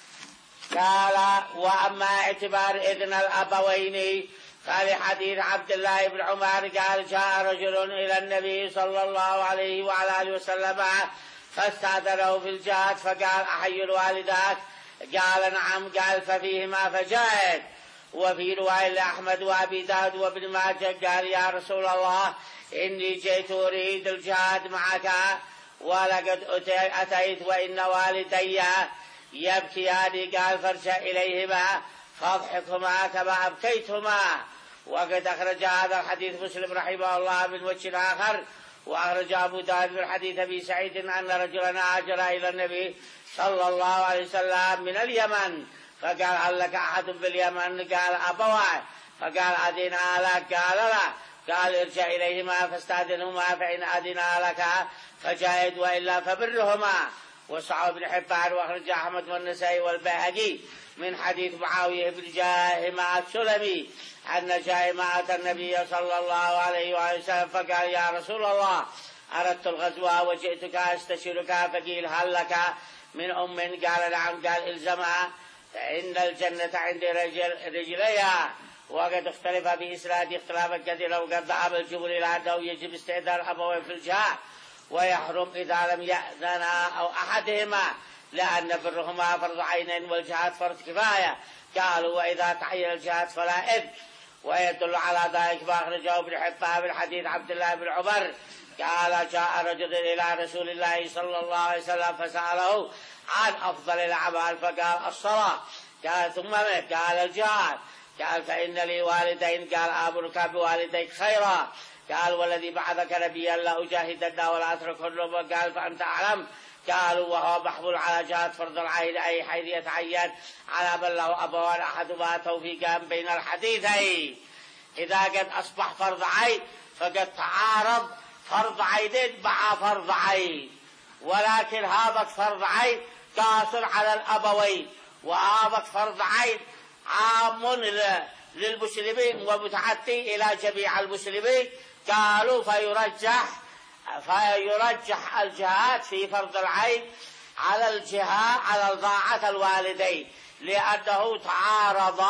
قال: وأما اعتبار إذن الأبوين فلحديث عبد الله بن عمر قال: جاء رجل إلى النبي صلى الله عليه وعلى آله وسلم فاستأذنه في الجهاد فقال: أحي الوالدات؟ قال: نعم. قال: ففيهما فجاهد. وفي رواية لأحمد وأبي داود وابن ماجه قال: يا رسول الله إني جئت أريد الجهاد معك ولقد أتيت وإن والدي يبكيان. قال: فارجع إليهما فاضحكهما كما أبكيتهما. وقد أخرج هذا الحديث مسلم رحمه الله من وجه آخر، وأخرج أبو داود من حديث أبي سعيد أن رجلا هاجر إلى النبي صلى الله عليه وسلم من اليمن فقال: هل لك أحد باليمن؟ قال: أبواه. فقال: أذن لك؟ قال: لا. قال: ارجع إليهما فاستأذنهما فإن أذن لك فجاهد وإلا فبرهما. وصححه ابن حبان وأخرج أحمد والنسائي والبيهقي من حديث معاوية بن جاهمة السلمي أن جاهمة أتى النبي صلى الله عليه وسلم فقال: يا رسول الله أردت الغزو وجئتك أستشيرك فقيل: هل لك من أم؟ قال: نعم. قال: إلزمها فإن الجنة عند رجل رجليها. وقد اختلف بإسناد اختلافا كثيرا، وقد ذهب الجمهور إلى أنه يجب استئذان الأبوين في الجهاد ويحرم إذا لم يأذنا أو أحدهما، لأن برهما فرض عين والجهاد فرض كفاية. قالوا: وإذا تعين الجهاد فلا إثم. ويدل على ذلك ما أخرجه ابن حبان من حديث عبد الله بن عمر قال: جاء رجل إلى رسول الله صلى الله عليه وسلم فسأله عن أفضل الأعمال فقال: الصلاة. قال: ثم ماذا؟ قال: الجهاد. قال: فإن لي والدين. قال: آمرك بوالديك خيرا. قال: والذي بعثك نبيا لأجاهدن ولا أتركهن. قال: فأنت أعلم. قالوا: وهو محمول على جهاد فرض العين أي حيث يتعين على من له أبوان أحدهما توفيقا بين الحديثين. إذا قد أصبح فرض عين فقد تعارض فرض عين مع فرض عين، ولكن هذا فرض عين قاصر على الأبوين، وهذا فرض عين عام للمسلمين ومتعدي إلى جميع المسلمين. قالوا: فيرجح فيرجح الجهاد في فرض العين على الجهاد على طاعة الوالدين، لأنه تعارض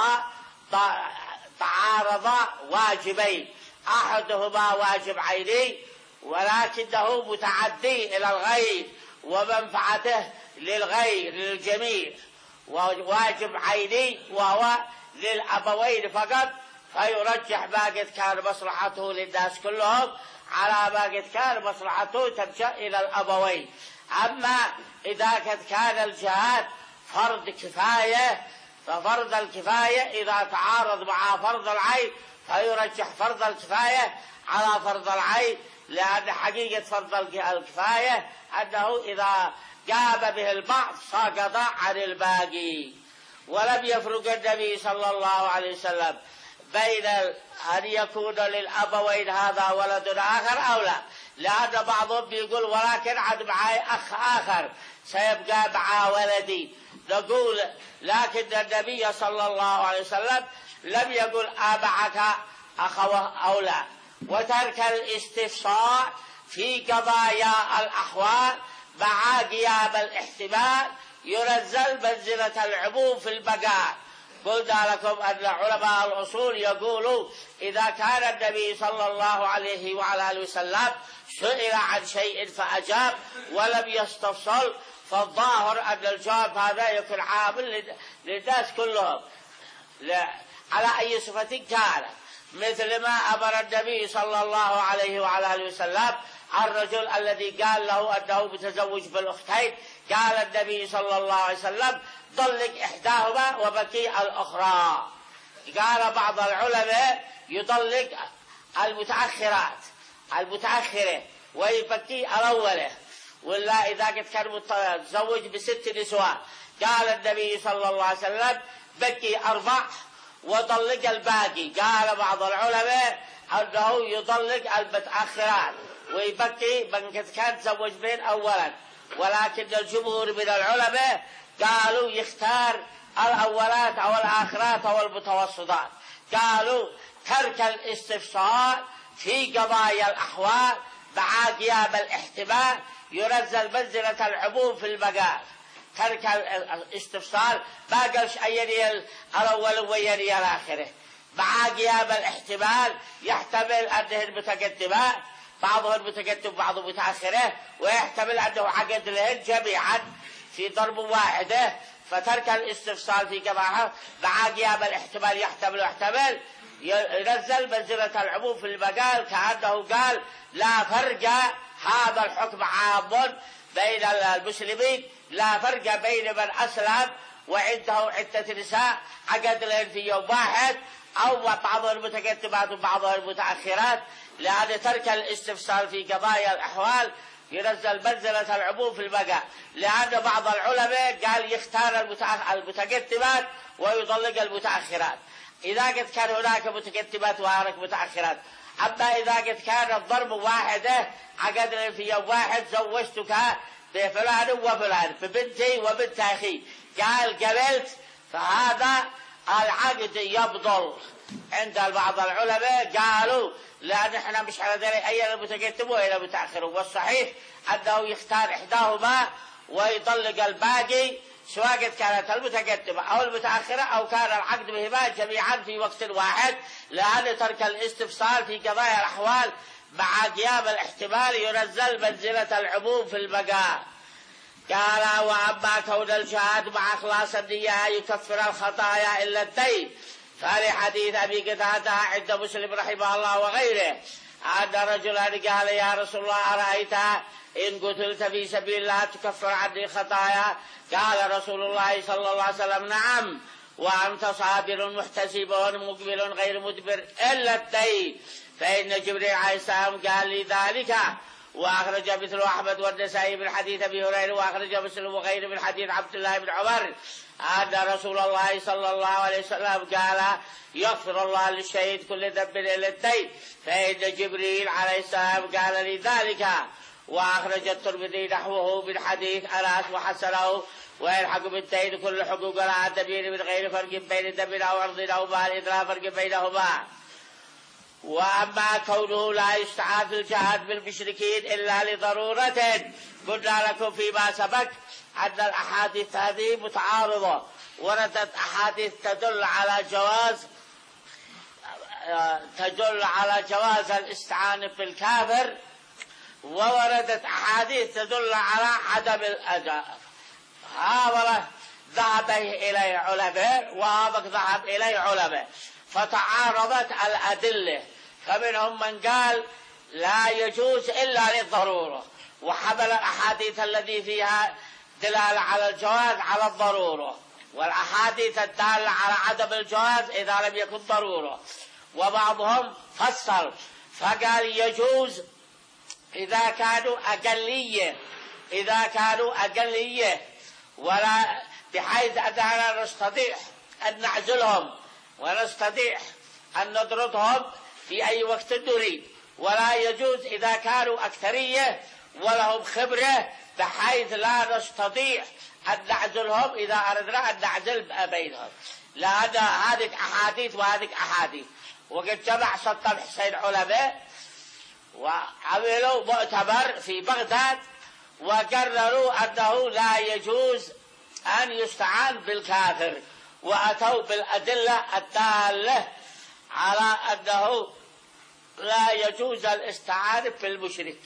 تعارض واجبين، أحدهما واجب عيني ولكنه متعدي إلى الغير ومنفعته للغير للجميع، وواجب عيني وهو للأبوين فقط، فيرجح ما قد كان مصلحته للناس كلهم على ما قد كان مصلحته ترجع إلى الأبوين. أما إذا قد كان الجهاد فرض كفاية ففرض الكفاية إذا تعارض مع فرض العين فيرجح فرض الكفاية على فرض العين، لأن حقيقة فرض الكفاية أنه إذا قام به البعض سقط عن الباقي. ولم يفرق النبي صلى الله عليه وسلم بين أن يكون للأبوين هذا ولد آخر أو لا، لأن بعضهم يقول: ولكن عد معي أخ آخر سيبقى مع ولدي. نقول: لكن النبي صلى الله عليه وسلم لم يقل أبعك أخوه أو لا. وترك الاستفسار في قضايا الأحوال مع غياب الاحتمال ينزل منزلة العموم في البقاء. قلنا لكم أن علماء الأصول يقولوا: إذا كان النبي صلى الله عليه وعلى آله وسلم سئل عن شيء فأجاب ولم يستفصل فالظاهر أن الجواب هذا يكون عامل للناس كلهم على أي صفة كان، مثل ما أمر النبي صلى الله عليه وعلى آله وسلم الرجل الذي قال له أنه متزوج بالأختين، قال النبي صلى الله عليه وسلم: طلق إحداهما وبكي الأخرى. قال بعض العلماء: يطلق المتأخرات المتأخرة ويبكي الأولى، ولا إذا قد كان متزوج بست نسوان قال النبي صلى الله عليه وسلم: بكي أربع وطلق الباقي. قال بعض العلماء أنه يطلق المتأخرات ويبكي من قد كان تزوج بين أولا، ولكن الجمهور من العلماء قالوا يختار الأولات أو الآخرات أو المتوسطات. قالوا ترك الاستفسار في قضايا الأحوال مع غياب الاحتمال ينزل منزلة العموم في المقال. ترك الاستفسار ما قالش أيني الأول ويني الآخرة، مع غياب الاحتمال يحتمل أنه المتقدمات بعضهم متقدم بعضهم متأخرة، ويحتمل أنه عقد لهن جميعا في ضرب واحدة. فترك الاستفسار في قضاها مع غياب الاحتمال يحتمل يحتمل ينزل منزلة العموم في المقال، كأنه قال لا فرق، هذا الحكم عام بين المسلمين، لا فرق بين من أسلم وعنده عدة نساء عقد لهن في يوم واحد أو بعض المتقدمات وبعض المتأخرات، لأن ترك الاستفسار في قضايا الأحوال ينزل منزلة العموم في المقال. لأن بعض العلماء قال يختار المتقدمات ويطلق المتأخرات إذا قد كان هناك متقدمات وهناك متأخرات. أما إذا قد كان الضرب واحدة عقد في يوم واحد زوجتك بفلان وفلان ببنتي وبنت أخي، قال قبلت، فهذا العقد يبطل. عند بعض العلماء قالوا لا نحن مش على ذلك أي المتقدم وإلى المتأخر، والصحيح أنه يختار إحداهما ويطلق الباقي سواء كانت المتقدمة أو المتأخرة أو كان العقد بهما جميعا في وقت واحد، لأن ترك الاستفسار في قضايا الأحوال مع غياب الاحتمال ينزل منزلة العموم في المقال. قال وأما كون الجهاد مع إخلاص النية يكفر الخطايا إلا الدين، فلحديث أبي قتادة عند مسلم رحمه الله وغيره أن رجلا قال يا رسول الله أرأيت إن قتلت في سبيل الله تكفر عني خطايا؟ قال رسول الله صلى الله عليه وسلم نعم، وأنت صابر محتسب مقبل غير مدبر إلا الدين، فإن جبريل عليه السلام قال لي ذلك. وأخرج مثل أحمد والنسائي من حديث أبي هريرة، وأخرج مسلم وغيره من حديث عبد الله بن عمر أن رسول الله صلى الله عليه وسلم قال يغفر الله للشهيد كل ذنب إلا الدين، فإن جبريل عليه السلام قال لي ذلك. وأخرج الترمذي نحوه من حديث أنس وحسنه ويلحق بالدين كل حقوق الآدمين من غير فرق بين دم أو عرض أو مال لا فرق بينهما. وأما كونه لا يستعان في الجهاد بالمشركين إلا لضرورة، قلنا لكم فيما سبق أن الأحاديث هذه متعارضة، وردت أحاديث تدل على جواز تدل على جواز الاستعانة بالكافر، ووردت أحاديث تدل على عدم الأداء. هذا ذهب إليه علماء وهذا ذهب إليه علماء، فتعارضت الأدلة، فمنهم من قال لا يجوز إلا للضرورة، وحمل الأحاديث التي فيها دلالة على الجواز على الضرورة، والأحاديث الدالة على عدم الجواز إذا لم يكن ضرورة. وبعضهم فصل فقال يجوز إذا كانوا أقلية إذا كانوا أقلية ولا بحيث أننا نستطيع أن نعزلهم ونستطيع أن نطردهم في أي وقت نريد، ولا يجوز إذا كانوا أكثرية ولهم خبرة بحيث لا نستطيع أن نعزلهم إذا أردنا أن نعزل بينهم، لأن هذه أحاديث وهذه أحاديث. وقد جمع سلطان حسين علماء وعملوا مؤتمر في بغداد وقرروا أنه لا يجوز أن يستعان بالكافر، وأتوا بالأدلة الدالة على أنه لا يجوز الاستعانة بالمشرك.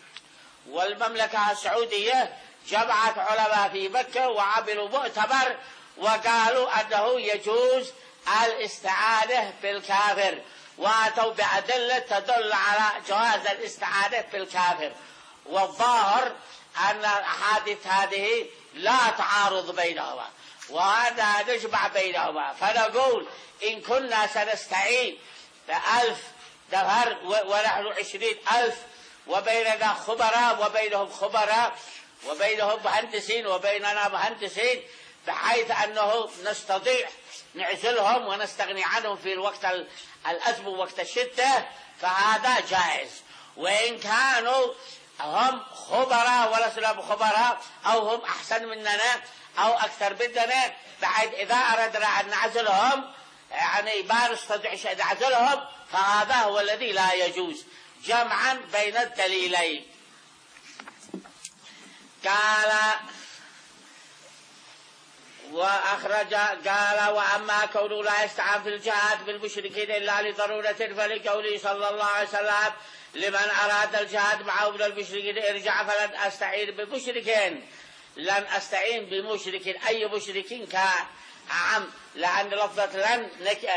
والمملكة السعودية جمعت علماء في مكة وعملوا مؤتمر وقالوا أنه يجوز الاستعانة بالكافر، وأتوا بأدلة تدل على جواز الاستعانة بالكافر. والظاهر أن الأحاديث هذه لا تعارض بينهما وهذا نجمع بينهما، فنقول إن كنا سنستعين بألف نفر ونحن عشرين ألف وبيننا خبراء وبينهم خبراء وبينهم مهندسين وبيننا مهندسين، بحيث أنه نستطيع نعزلهم ونستغني عنهم في الوقت الأزمة ووقت الشدة، فهذا جائز. وإن كانوا هم خبراء ولسنا بخبراء أو هم أحسن مننا أو أكثر بدنا، بعد إذا أردنا أن نعزلهم يعني ما نستطيع أن نعزلهم، فهذا هو الذي لا يجوز جمعا بين الدليلين. قال وأخرج قال وأما كونه لا يستعان في الجهاد بالمشركين إلا لضرورة، فلقوله صلى الله عليه وسلم لمن أراد الجهاد معه من المشركين ارجع فلن أستعين بمشركين. لن أستعين بمشرك، أي مشرك كان عم، لأن لفظة لن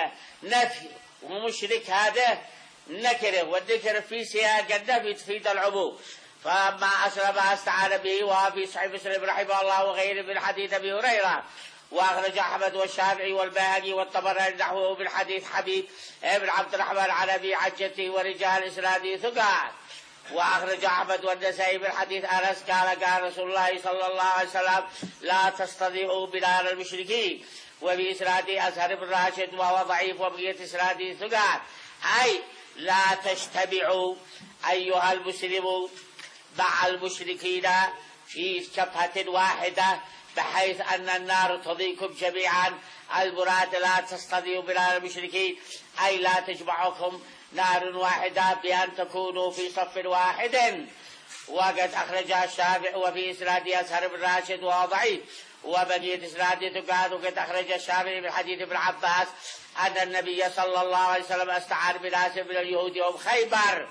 نفي ومشرك هذا نكره، والذكر في سياق النفي تفيد العموم. فما أسلم استعان به، وفي صحيح مسلم رحمه الله وغيره من حديث أبي هريرة. وأخرج أحمد والشافعي والبيهقي والطبراني نحوه من حديث حبيب بن عبد الرحمن عن أبي عجته ورجال إسناده ثقات. وأخرج أحمد والنسائي من حديث أنس قال قال رسول الله صلى الله عليه وسلم لا تستضيئوا بلاد المشركين. وفي إسناده أزهر بن راشد وهو ضعيف، وبقية إسناده ثقات، أي لا تجتمعوا أيها المسلمون مع المشركين في جبهة واحدة بحيث أن النار تضيكم جميعا. المراد لا تستضيئوا بلاد المشركين أي لا تجمعكم نار واحدة بأن تكونوا في صف واحد. وقد أخرجها الشافعي وفي إسناده أزهر بن راشد وهو ضعيف، وبقية إسناده ثقات. وقد أخرج الشافعي من حديث ابن عباس أن النبي صلى الله عليه وسلم استعان بناس من اليهود يوم خيبر.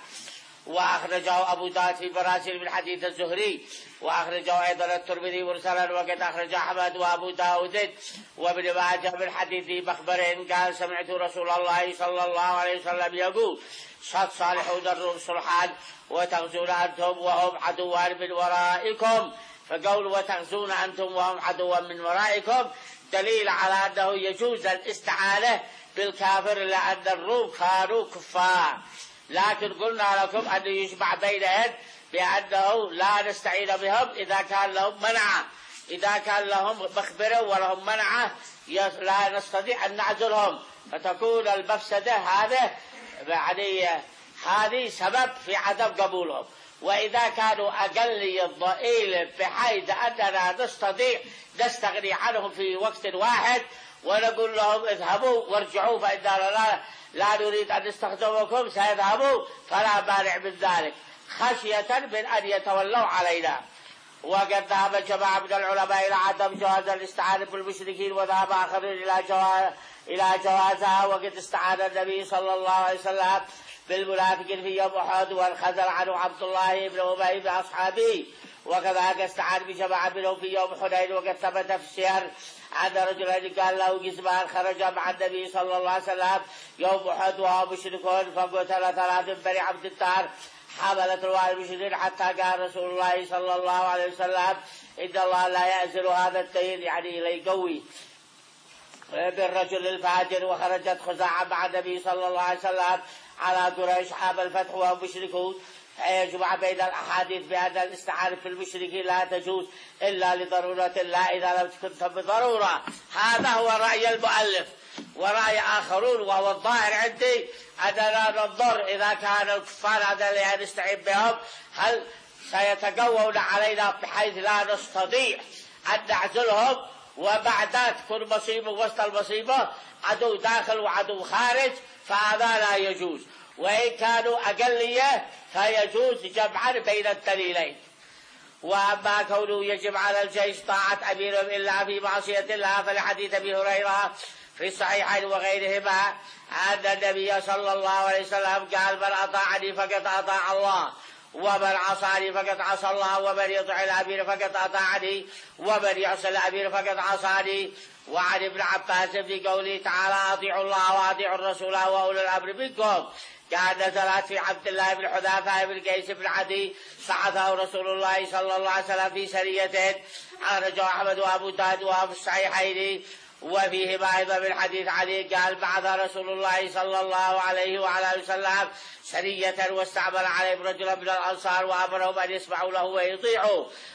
وأخرجه أبو داود في براسل من حديث الزهري، وأخرجه أيضا الترمذي مرسلا. وقد أخرج أحمد وأبو داود وابن ماجه من حديث مخبر قال سمعت رسول الله صلى الله عليه وسلم يقول صد صالحون الروم صلحان وتغزون أنتم وهم عدوان من ورائكم. فقول وتغزون أنتم وهم عدوا من ورائكم دليل على أنه يجوز الاستعانة بالكافر لأن الروم كانوا كفار، لكن قلنا لكم أن يجمع بينهم بأنه لا نستعين بهم إذا كان لهم منعة، إذا كان لهم مخبرة ولهم منعة لا نستطيع أن نعزلهم، فتكون المفسدة هذا يعني هذه سبب في عدم قبولهم. وإذا كانوا أقلية ضئيلة بحيث أننا نستطيع نستغني عنهم في وقت واحد ونقول لهم اذهبوا وارجعوا فإننا لا, لا نريد أن نستخدمكم سيذهبوا، فلا مانع من ذلك خشية من أن يتولوا علينا. وقد ذهب جماعة من العلماء إلى عدم جواز الاستعانة بالمشركين، وذهب آخرون إلى جواز إلى جوازها. وقد استعان النبي صلى الله عليه وسلم بالمنافقين في يوم أحد وانخذل عنه عبد الله بن أبي بأصحابه، وكذلك استعان بجماعة منهم في يوم حنين. وقد ثبت في السير أن رجلا قال له جسمان خرج مع النبي صلى الله عليه وسلم يوم أحد وهو مشركون فقتل ثلاث بني عبد الدار حملت رواية المشركين حتى قال رسول الله صلى الله عليه وسلم إن الله لا يأزل هذا الدين، يعني ليقوي بالرجل الفاجر. وخرجت خزاعة مع النبي صلى الله عليه وسلم على قريش حاب الفتح وهم مشركون. يجمع بين الأحاديث بأن الاستعانة في المشركين لا تجوز إلا لضرورة لا إذا لم تكن بضرورة. هذا هو رأي المؤلف ورأي آخرون، وهو الظاهر عندي أننا ننظر إذا كان الكفار هذا اللي نستعين بهم هل سيتقوون علينا بحيث لا نستطيع أن نعزلهم، وبعد تكون مصيبة وسط المصيبة عدو داخل وعدو خارج، فهذا لا يجوز. وإن كانوا أقلية فيجوز جمعا بين الدليلين. وأما كونه يجب على الجيش طاعة أميرهم إلا في معصية الله فلحديث أبي هريرة في الصحيحين وغيرهما أن النبي صلى الله عليه وسلم قال من أطاعني فقد أطاع الله ومن عصاني فقد عصى الله ومن يطع الأمير فقد أطاعني ومن يعصي الأمير فقد عصاني. وعن ابن عباس في قوله تعالى أطيعوا الله وأطيعوا الرسول وأولي الأمر منكم كان نزلت في عبد الله بن حذافة بن قيس بن عدي بعثه رسول الله صلى الله عليه وسلم في سرية. أخرجه أحمد وأبو داود وأبو الصحيحين وفيهما أيضا من حديث علي قال بعث رسول الله صلى الله عليه وعلى وسلم سرية واستعمل عليهم رجلا من الأنصار وأمرهم أن يسمعوا له ويطيعوا،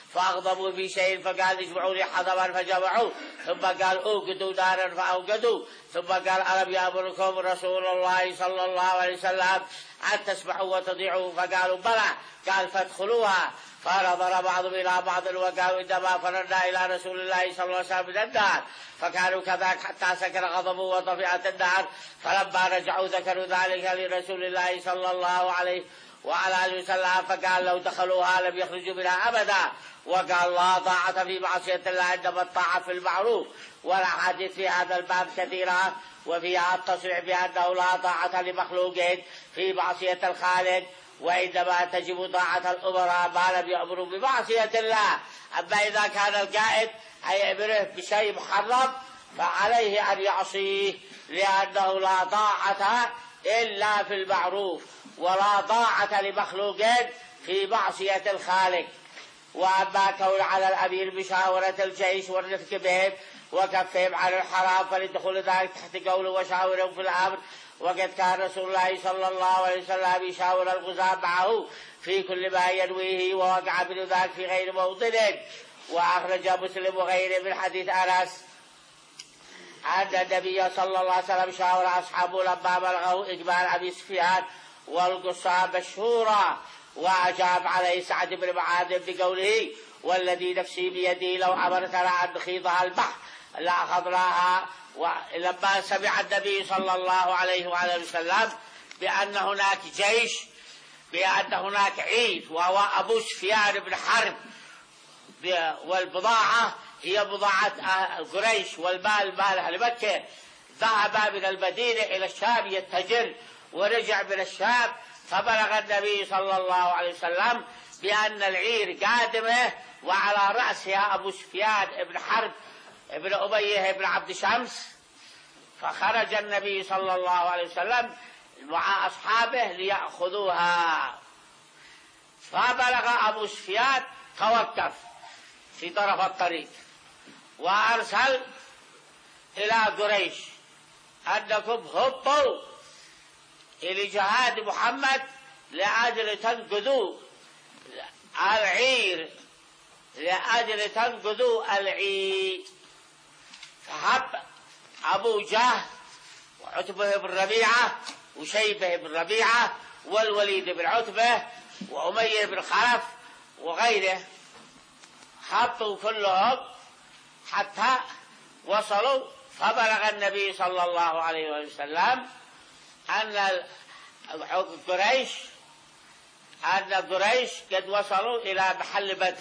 فأغضبوا في شيء فقال اجمعوا لي حطبا فجمعوا، ثم قال اوقدوا نارا فأوقدوا، ثم قال ألم يأمركم رسول الله صلى الله عليه وسلم أن تسبحوا وتضيعوا؟ فقالوا بلى. قال فادخلوها. فنظر بعضهم إلى بعض وقالوا إنما فررنا إلى رسول الله صلى الله عليه وسلم من النار، فكانوا كذلك حتى سكن غضبه وطفئت النار. فلما رجعوا ذكروا ذلك لرسول الله صلى الله عليه وعلى آله وسلم، فقال لو دخلوها لم يخرجوا منها أبدا. وقال لا طاعة في معصية الله إنما الطاعة في المعروف. والأحاديث في هذا الباب كثيرة، وفيها التصريح بأنه لا طاعة لمخلوق في معصية الخالق، وإنما تجب طاعة الأمراء ما لم يأمروا بمعصية الله. أما إذا كان القائد يأمره بشيء محرم فعليه أن يعصيه، لأنه لا طاعة إلا في المعروف، ولا طاعة لمخلوق في معصية الخالق. وأما كون على الأمير بشاورة الجيش والرفق بهم وكفهم عن الحرام فلدخول ذلك تحت قوله وشاورهم في الأمر. وقد كان رسول الله صلى الله عليه وسلم يشاور الغزاة معه في كل ما ينويه، ووقع من ذلك في غير موطن. وأخرج مسلم وغيره من حديث أنس أن النبي صلى الله عليه وسلم شاور أصحابه لما بلغه إجمال أبي سفيان والقصة مشهورة، وأجاب عليه سعد بن معاذ بقوله والذي نفسي بيدي لو أمرتنا أن نخيضها البحر لأخذناها. ولما سمع النبي صلى الله عليه وآله وسلم بأن هناك جيش، بأن هناك عيد وهو أبو سفيان بن حرب، والبضاعة هي بضاعة قريش والمال مال أهل مكة، ذهب من المدينة إلى الشام يتجر ورجع من الشام، فبلغ النبي صلى الله عليه وسلم بأن العير قادمة وعلى رأسها أبو سفيان بن حرب ابن أمية بن عبد شمس. فخرج النبي صلى الله عليه وسلم مع أصحابه ليأخذوها. فبلغ أبو سفيان توقف في طرف الطريق وأرسل إلى قريش أنكم هبطوا إلى جهاد محمد لأجل تنقذوا العير، لأجل تنقذوا العير. فهب أبو جهل وعتبة بن ربيعة وشيبة بن ربيعة والوليد بن عتبة وأمية بن خلف وغيره، هبطوا كلهم حتى وصلوا. فبلغ النبي صلى الله عليه وسلم أن قريش أن قريش قد وصلوا إلى محل بدر.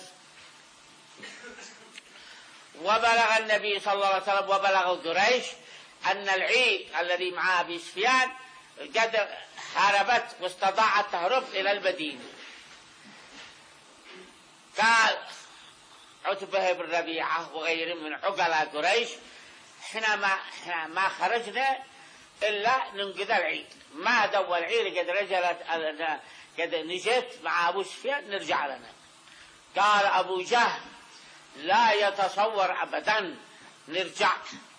وبلغ النبي صلى الله عليه وسلم وبلغ قريش أن العير الذي مع أبي سفيان قد هربت واستطاعت تهرب إلى المدينة. قال عتبة بن ربيعة وغيره من عقلاء قريش احنا ما, احنا ما خرجنا إلا ننقذ العير، ما دوا العير قد رجلت قد نجت مع أبو سفيان نرجع لنا. قال أبو جهل لا يتصور أبدا نرجع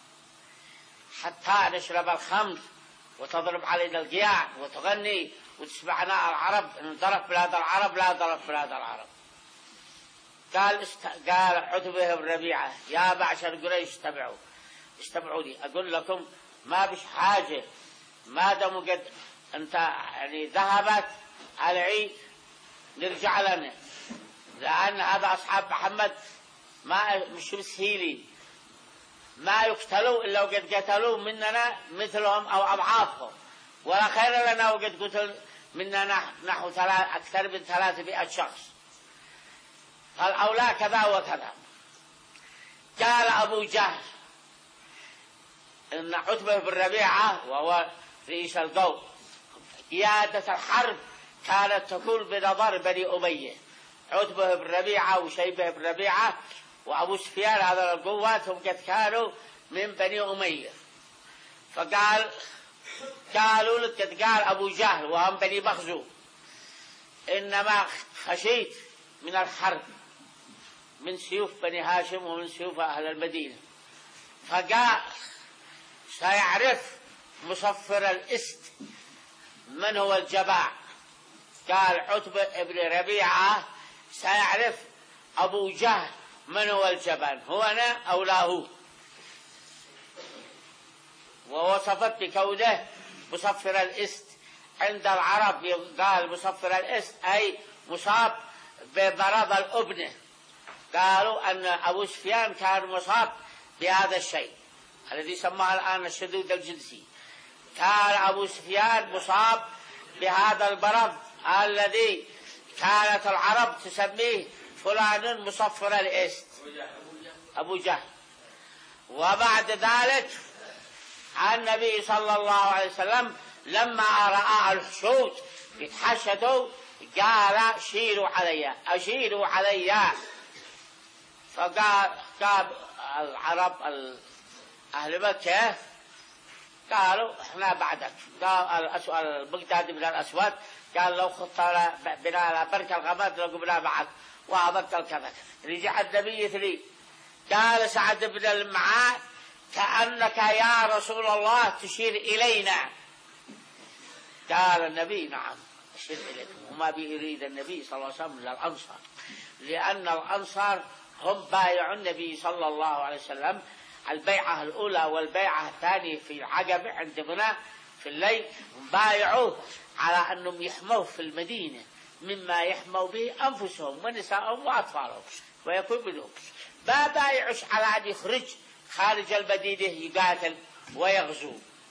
حتى نشرب الخمر وتضرب علينا القياع وتغني وتسمعنا العرب نضرب بلاد العرب لا ضرب بلاد العرب. قال است... قال عتبة بن ربيعة يا معشر قريش استمعوا استمعوا لي أقول لكم ما بش حاجة ما دام قد أنت يعني ذهبت العيد نرجع لنا، لأن هذا أصحاب محمد ما مش مسهيلي ما يقتلوا إلا وقد قتلوا مننا مثلهم أو أضعافهم، ولا خير لنا وقد قتل مننا نحو ثلاث أكثر من ثلاثمائة شخص، فالأولى كذا وكذا. قال أبو جهل إن عتبة بن ربيعة وهو رئيس القوم قيادة الحرب كانت تكون بنظر بني أمية، عتبة بن ربيعة وشيبة بن ربيعة وأبو سفيان هذا القوات هم قد كانوا من بني أمية. فقال قالوا لك قال أبو جهل وهم بني مخزوم إنما خشيت من الحرب من سيوف بني هاشم ومن سيوف أهل المدينة، فقال سيعرف مصفر الإست من هو الجباع. قال عتبة بن ربيعة سيعرف أبو جهل من هو الجبان، هو أنا أو لا هو؟ ووصفت بكونه مصفر الإست. عند العرب قال مصفر الإست أي مصاب بمرض الأبنة. قالوا أن أبو سفيان كان مصاب بهذا الشيء الذي سماه الآن الشذوذ الجنسي. كان أبو سفيان مصاب بهذا المرض الذي كانت العرب تسميه فلان مصفر الإست، أبو جهل. وبعد ذلك النبي صلى الله عليه وسلم لما رأى الحشود يتحشدوا قال شيروا علي أشيروا علي. فقال قال العرب أهل مكة قالوا احنا بعدك. قال البغداد بن الأسود قال لو خط بنا برك الغمد لو بنا معك وأبك الكذا. رجع النبي يثري قال سعد بن المعاد كأنك يا رسول الله تشير إلينا. قال النبي نعم أشير إليكم. وما بيريد النبي صلى الله عليه وسلم للأنصار، لأن الأنصار هم بايعوا النبي صلى الله عليه وسلم البيعة الأولى والبيعة الثانية في العقبة عند منى في الليل. هم بايعوا على أنهم يحموا في المدينة مما يحموا به أنفسهم ونساءهم وأطفالهم ويكون منهم. ما بايعوش على أن يخرج خارج المدينة يقاتل ويغزو.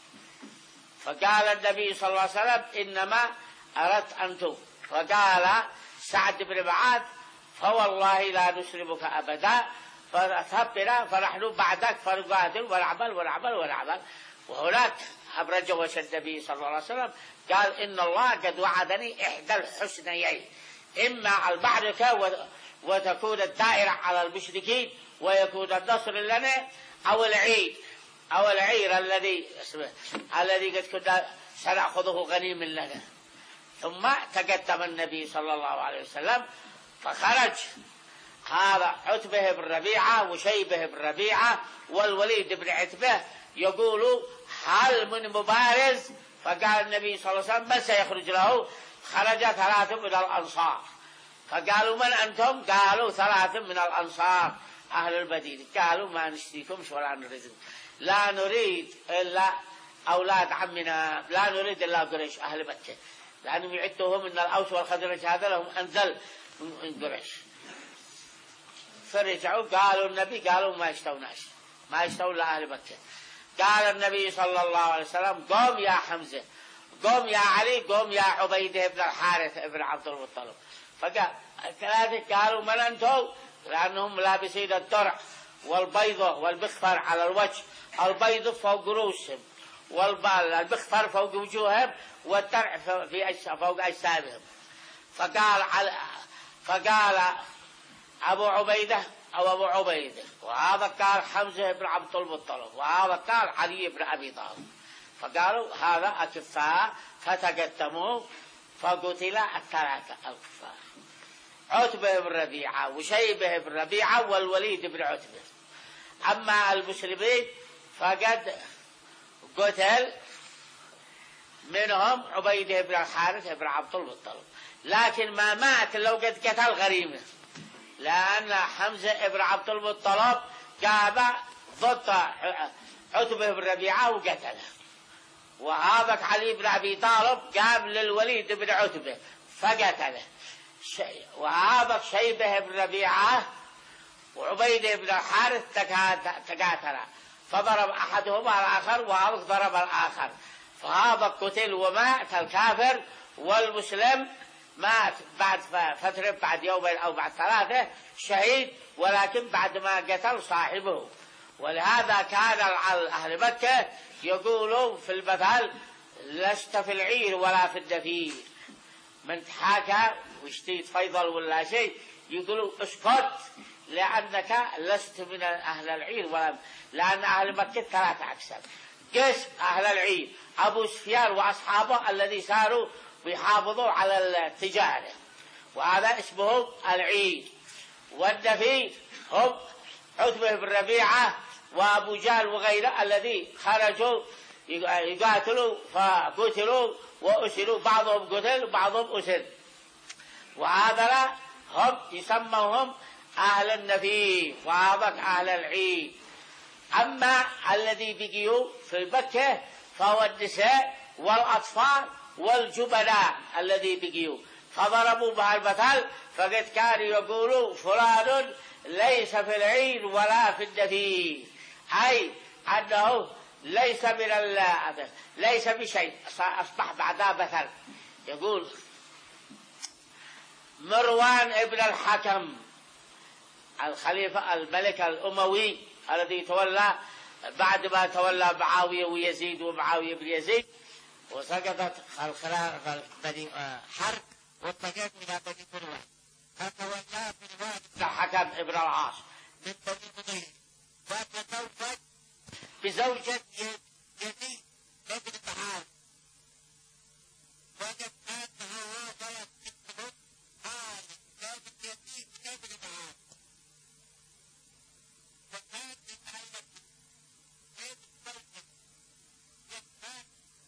فقال النبي صلى الله عليه وسلم إنما أردت أنتم. فقال سعد بن معاذ فوالله لا نسلمك أبدا فثبنا فنحن بعدك فنقاتل ونعمل ونعمل ونعمل. وهناك أبرج وجه النبي صلى الله عليه وسلم قال إن الله قد وعدني إحدى الحسنيين، إما المعركة وتكون الدائرة على المشركين ويكون النصر لنا، أو العيد أو العير الذي الذي قد كنا سنأخذه غنيما لنا. ثم تقدم النبي صلى الله عليه وسلم فخرج هذا عتبة بن ربيعة وشيبة بن ربيعة والوليد بن عتبة يقولوا هل من مبارز؟ فقال النبي صلى الله عليه وسلم من سيخرج له؟ خرج ثلاثة من الأنصار. فقالوا من أنتم؟ قالوا ثلاثة من الأنصار أهل المدينة. قالوا ما نشتيكمش ولا نريد، لا نريد إلا أولاد عمنا، لا نريد إلا قريش أهل مكة، لأنهم يعدوهم من الأوس والخزرج هذا لهم أنزل من قريش. فرجعوا قالوا النبي قالوا ما يشتوناش ما يشتون لأهل مكة. قال النبي صلى الله عليه وسلم قوم يا حمزة، قوم يا علي، قوم يا عبيدة بن الحارث بن عبد المطلب. فقال الثلاثة قالوا من أنتم؟ لأنهم لابسين الدرع والبيضة والبخفر على الوجه، البيض فوق رؤوسهم والبخفر فوق وجوههم والدرع في فوق أجسامهم. فقال فقال أبو عبيدة أو أبو عبيدة، وهذا قال حمزة بن عبد المطلب، وهذا قال علي بن أبي طالب. فقالوا هذا أكفاء، فتقدموا فقتل الثلاثة الكفار، عتبة بن ربيعة وشيبة بن ربيعة والوليد بن عتبة. أما المسلمين فقد قتل منهم عبيدة بن الحارث بن عبد المطلب، لكن ما مات لو قد قتل غريمه، لأن حمزة بن عبد المطلب قام ضد عتبة بن ربيعة وقتله، وهذا علي بن أبي طالب قام للوليد بن عتبة فقتله، وهذا شيبة بن ربيعة وعبيدة بن الحارث تقاتلا، فضرب أحدهما الآخر وهذا ضرب الآخر، فهذا قتل ومات الكافر، والمسلم مات بعد فترة، بعد يومين أو بعد ثلاثة شهيد، ولكن بعد ما قتل صاحبه. ولهذا كان أهل مكة يقولوا في المثل لست في العير ولا في الدفير، من تحاكى واشتيت فيضل ولا شيء يقولوا اسكت لأنك لست من أهل العير، ولا لأن أهل مكة ثلاثة أقسام. قسم أهل العير أبو سفيان وأصحابه الذي صاروا ويحافظوا على التجارة، وهذا اسمه العير. والدفير هم عتبة بن ربيعة وأبو جهل وغيره الذي خرجوا يقاتلوا فقتلوا وأسروا، بعضهم قتل وبعضهم أسر. وهذا هم يسموهم أهل النفي وابق أهل العيد. أما الذي بقيوا في مكة فهو النساء والأطفال والجبناء الذي بقيوا، فضربوا بها المثل، فقد كانوا يقولوا فلان ليس في العيد ولا في النفي، أي أنه ليس من ليس بشيء، أصبح بعدها مثل. يقول مروان ابن الحكم الخليفة الملك الأموي الذي تولى بعد ما تولى معاوية ويزيد ومعاوية بن يزيد، وسقطت الخلافة بني حرب واتجهت إلى بني مروان، فتولى مروان ابن الحكم ابن العاص من بني مضير، وتزوج بزوجة يزيد ابن معاوية، وجد أنها وصلت بنت خالد زوجة يزيد ابن معاوية، وكانت من أهل بيت زوجة يزيد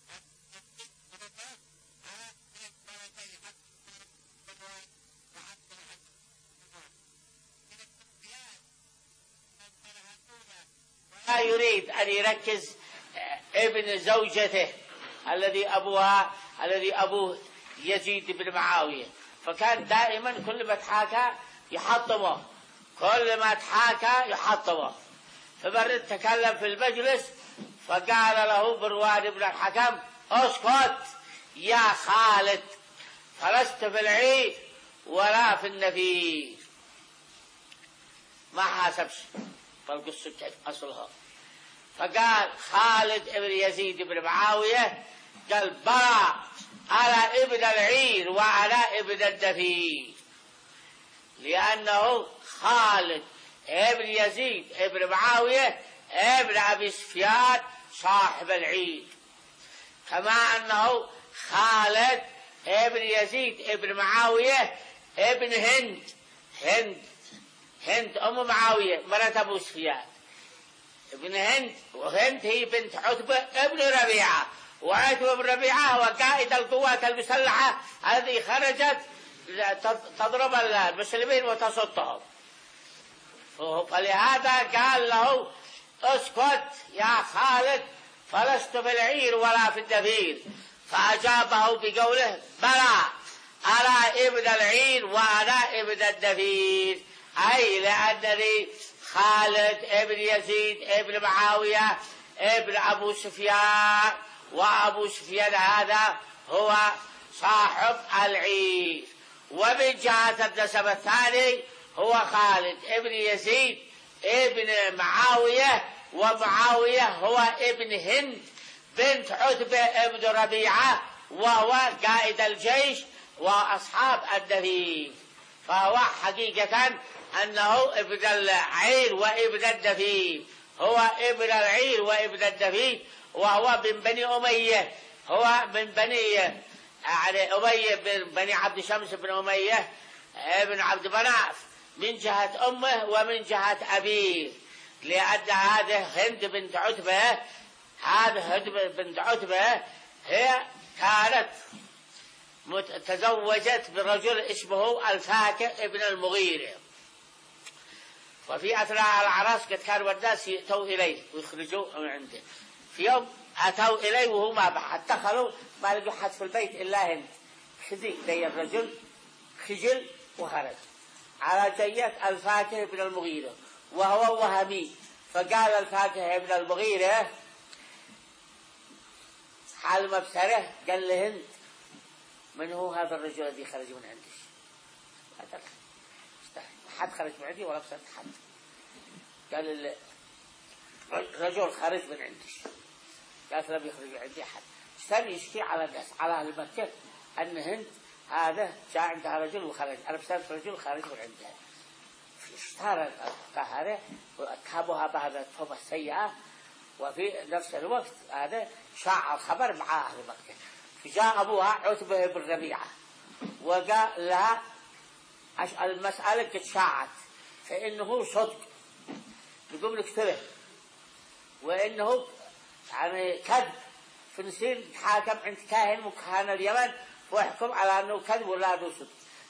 لا يريد أن يركز ابن زوجته الذي أبوها الذي أبوه يزيد بن معاوية، فكان دائما كل ما تحاكى يحطمه، كل ما تحاكى يحطمه. فبرد تكلم في المجلس فقال له مروان بن الحكم اسكت يا خالد، فلست في العيد ولا في النفي. ما حاسبش فالقصة كيف أصلها. فقال خالد ابن يزيد بن معاوية قال برا على ابن العير وعلى ابن النفي، لأنه خالد ابن يزيد ابن معاوية ابن أبي سفيان صاحب العير، كما أنه خالد ابن يزيد ابن معاوية ابن هند هند هند أم معاوية مرت أبو سفيان ابن هند، وهند هي بنت عتبة ابن ربيعة، وعتبة بن ربيعة هو قائد القوات المسلحة الذي خرجت تضرب المسلمين وتصدهم. فلهذا قال له اسكت يا خالد فلست في العير ولا في النفير، فأجابه بقوله بلى أنا ابن العير وأنا ابن النفير، أي لأنني خالد ابن يزيد ابن معاوية ابن أبو سفيان، وأبو سفيان هذا هو صاحب العير. ومن جهة النسب الثاني هو خالد ابن يزيد ابن معاوية، ومعاوية هو ابن هند بنت عتبة ابن ربيعة، وهو قائد الجيش وأصحاب النفير، فهو حقيقة أنه ابن العير وابن النفير، هو ابن العير وابن النفير، وهو من بني أمية، هو من بني يعني أمية بن بني عبد شمس بن أمية ابن عبد مناف من جهة أمه ومن جهة أبيه، لأن هذه هند بنت عتبة هذه هند بنت عتبة هي كانت تزوجت برجل اسمه الفاكه ابن المغيرة، وفي أثناء العرس قد كانوا الناس يأتوا إليه ويخرجوا من عنده. في يوم أتوا إليه وهو ما بعد دخلوا ما لقوا حد في البيت إلا هند، خذي لي الرجل خجل وخرج على جية الفاكه ابن المغيرة وهو وهمي. فقال الفاكه ابن المغيرة حال مبصره قال لهند من هو هذا الرجل الذي خرج من عندك؟ هذا حد خرج من عندي ولا بصرت حد. قال الرجل خرج من عندك، قالت لم يخرج من عندي حد. اشتري يشكي على الناس على أهل مكة أن هند هذا جاء عندها رجل وخرج، أنا بصرت رجل خارج من عندها. اشتهر هذا واتهمها بهذا التهمة السيئة، وفي نفس الوقت هذا شاع الخبر مع أهل مكة. فجاء أبوها عتبة بن ربيعة وقال لها المسألة قد شاعت، فإنه صدق نقوم نكتبه، وإنه يعني كذب، فنصير نتحاكم عند كاهن من كهنة اليمن ويحكم على أنه كذب ولا أنه صدق.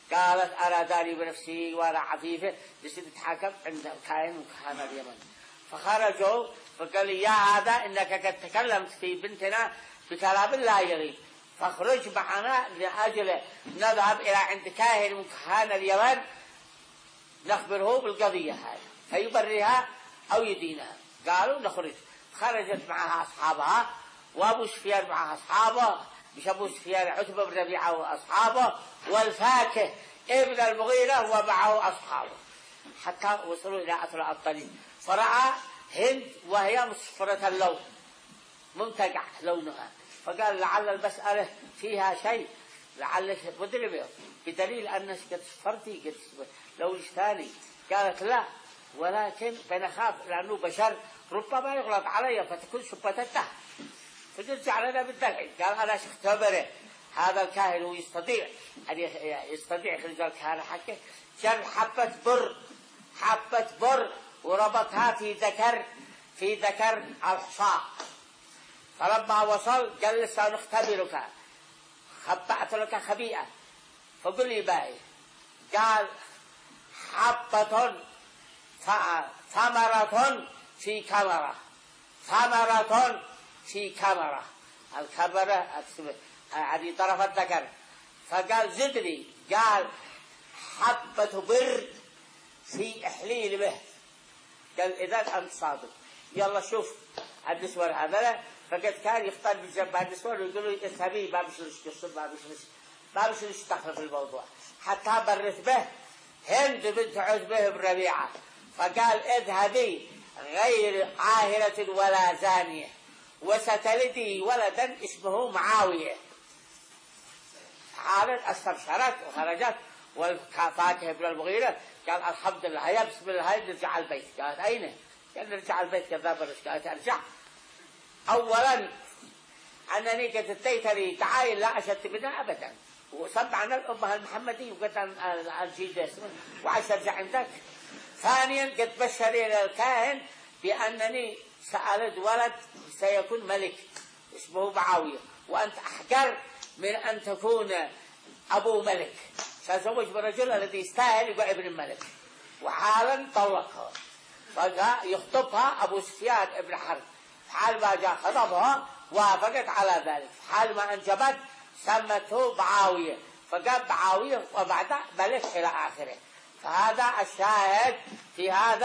قالت أرادني بنفسي وأنا عفيفة جسد تحاكم عند كائن وكهان اليمن. فخرجوا فقال لي يا هذا إنك قد تكلمت في بنتنا بكلام لا يغيب، فاخرج معنا لأجل نذهب إلى عند كاهن من كهان اليمن نخبره بالقضية هذه فيبرها أو يدينها. قالوا نخرج. خرجت معها أصحابها وأبو سفيان معها أصحابه، مش أبو سفيان، عتبة بن ربيعة وأصحابه، والفاكه ابن المغيرة ومعه أصحابه، حتى وصلوا إلى أطراء الطريق. فرأى هند وهي مصفرة اللون منتقع لونها، فقال لعل المسألة فيها شيء، لعلك مدربة، بدليل أنك قد صفرتي قد لون ثاني. قالت لا، ولكن بنخاف لأنه بشر ربما يغلط علي فتكون شبتته فجرت لنا بالدلع. قال أنا اختبره هذا الكاهن ويستطيع أن يستطيع يخرج الكاهن حقه. جر حبة بر حبة بر وربطها في ذكر في ذكر الحصاء. فلما وصل قال لي سنختبرك، خبأت لك خبيئة، فقل لي باقي. قال حبة ثمرة في كمرة، ثمرة في كمرة، الكمرة هذه طرف الذكر. فقال زدني، قال حبة بر في إحليل به. قال إذا أنت صادق، يلا شوف النسوان هذا. فقد كان يختار بجنب النسوان ويقولوا اذهبي ما بشلش قصة ما بشلش ما بشلش تخفف الموضوع، حتى برت به هند بنت عتبة بن ربيعة. فقال اذهبي غير عاهرة ولا زانية وستلدي ولدا اسمه معاوية. عادت استبشرت وخرجت. والفاكهة بن المغيرة قال الحمد لله يا بسم الله نرجع البيت. قالت أين؟ قال نرجع البيت كذاب. قالت أرجع. أولا أنني قد اتيتني تعاين لا أشدت منها أبدا، وسمعنا الأمة المحمدية وقد الجيد اسمه وعايز أرجع عندك. ثانيا قد بشرني الكاهن بأنني سألد ولد سيكون ملك اسمه معاوية، وأنت أحقر من أن تكون أبو ملك. سأزوج بالرجل الذي يستاهل يبقى ابن الملك. وحالا طلقها، فجاء يخطبها أبو سفيان ابن حرب. حال ما جاء خطبها وافقت على ذلك. حال ما أنجبت سمته معاوية، فقال معاوية وبعد ملك إلى آخره. فهذا الشاهد في هذا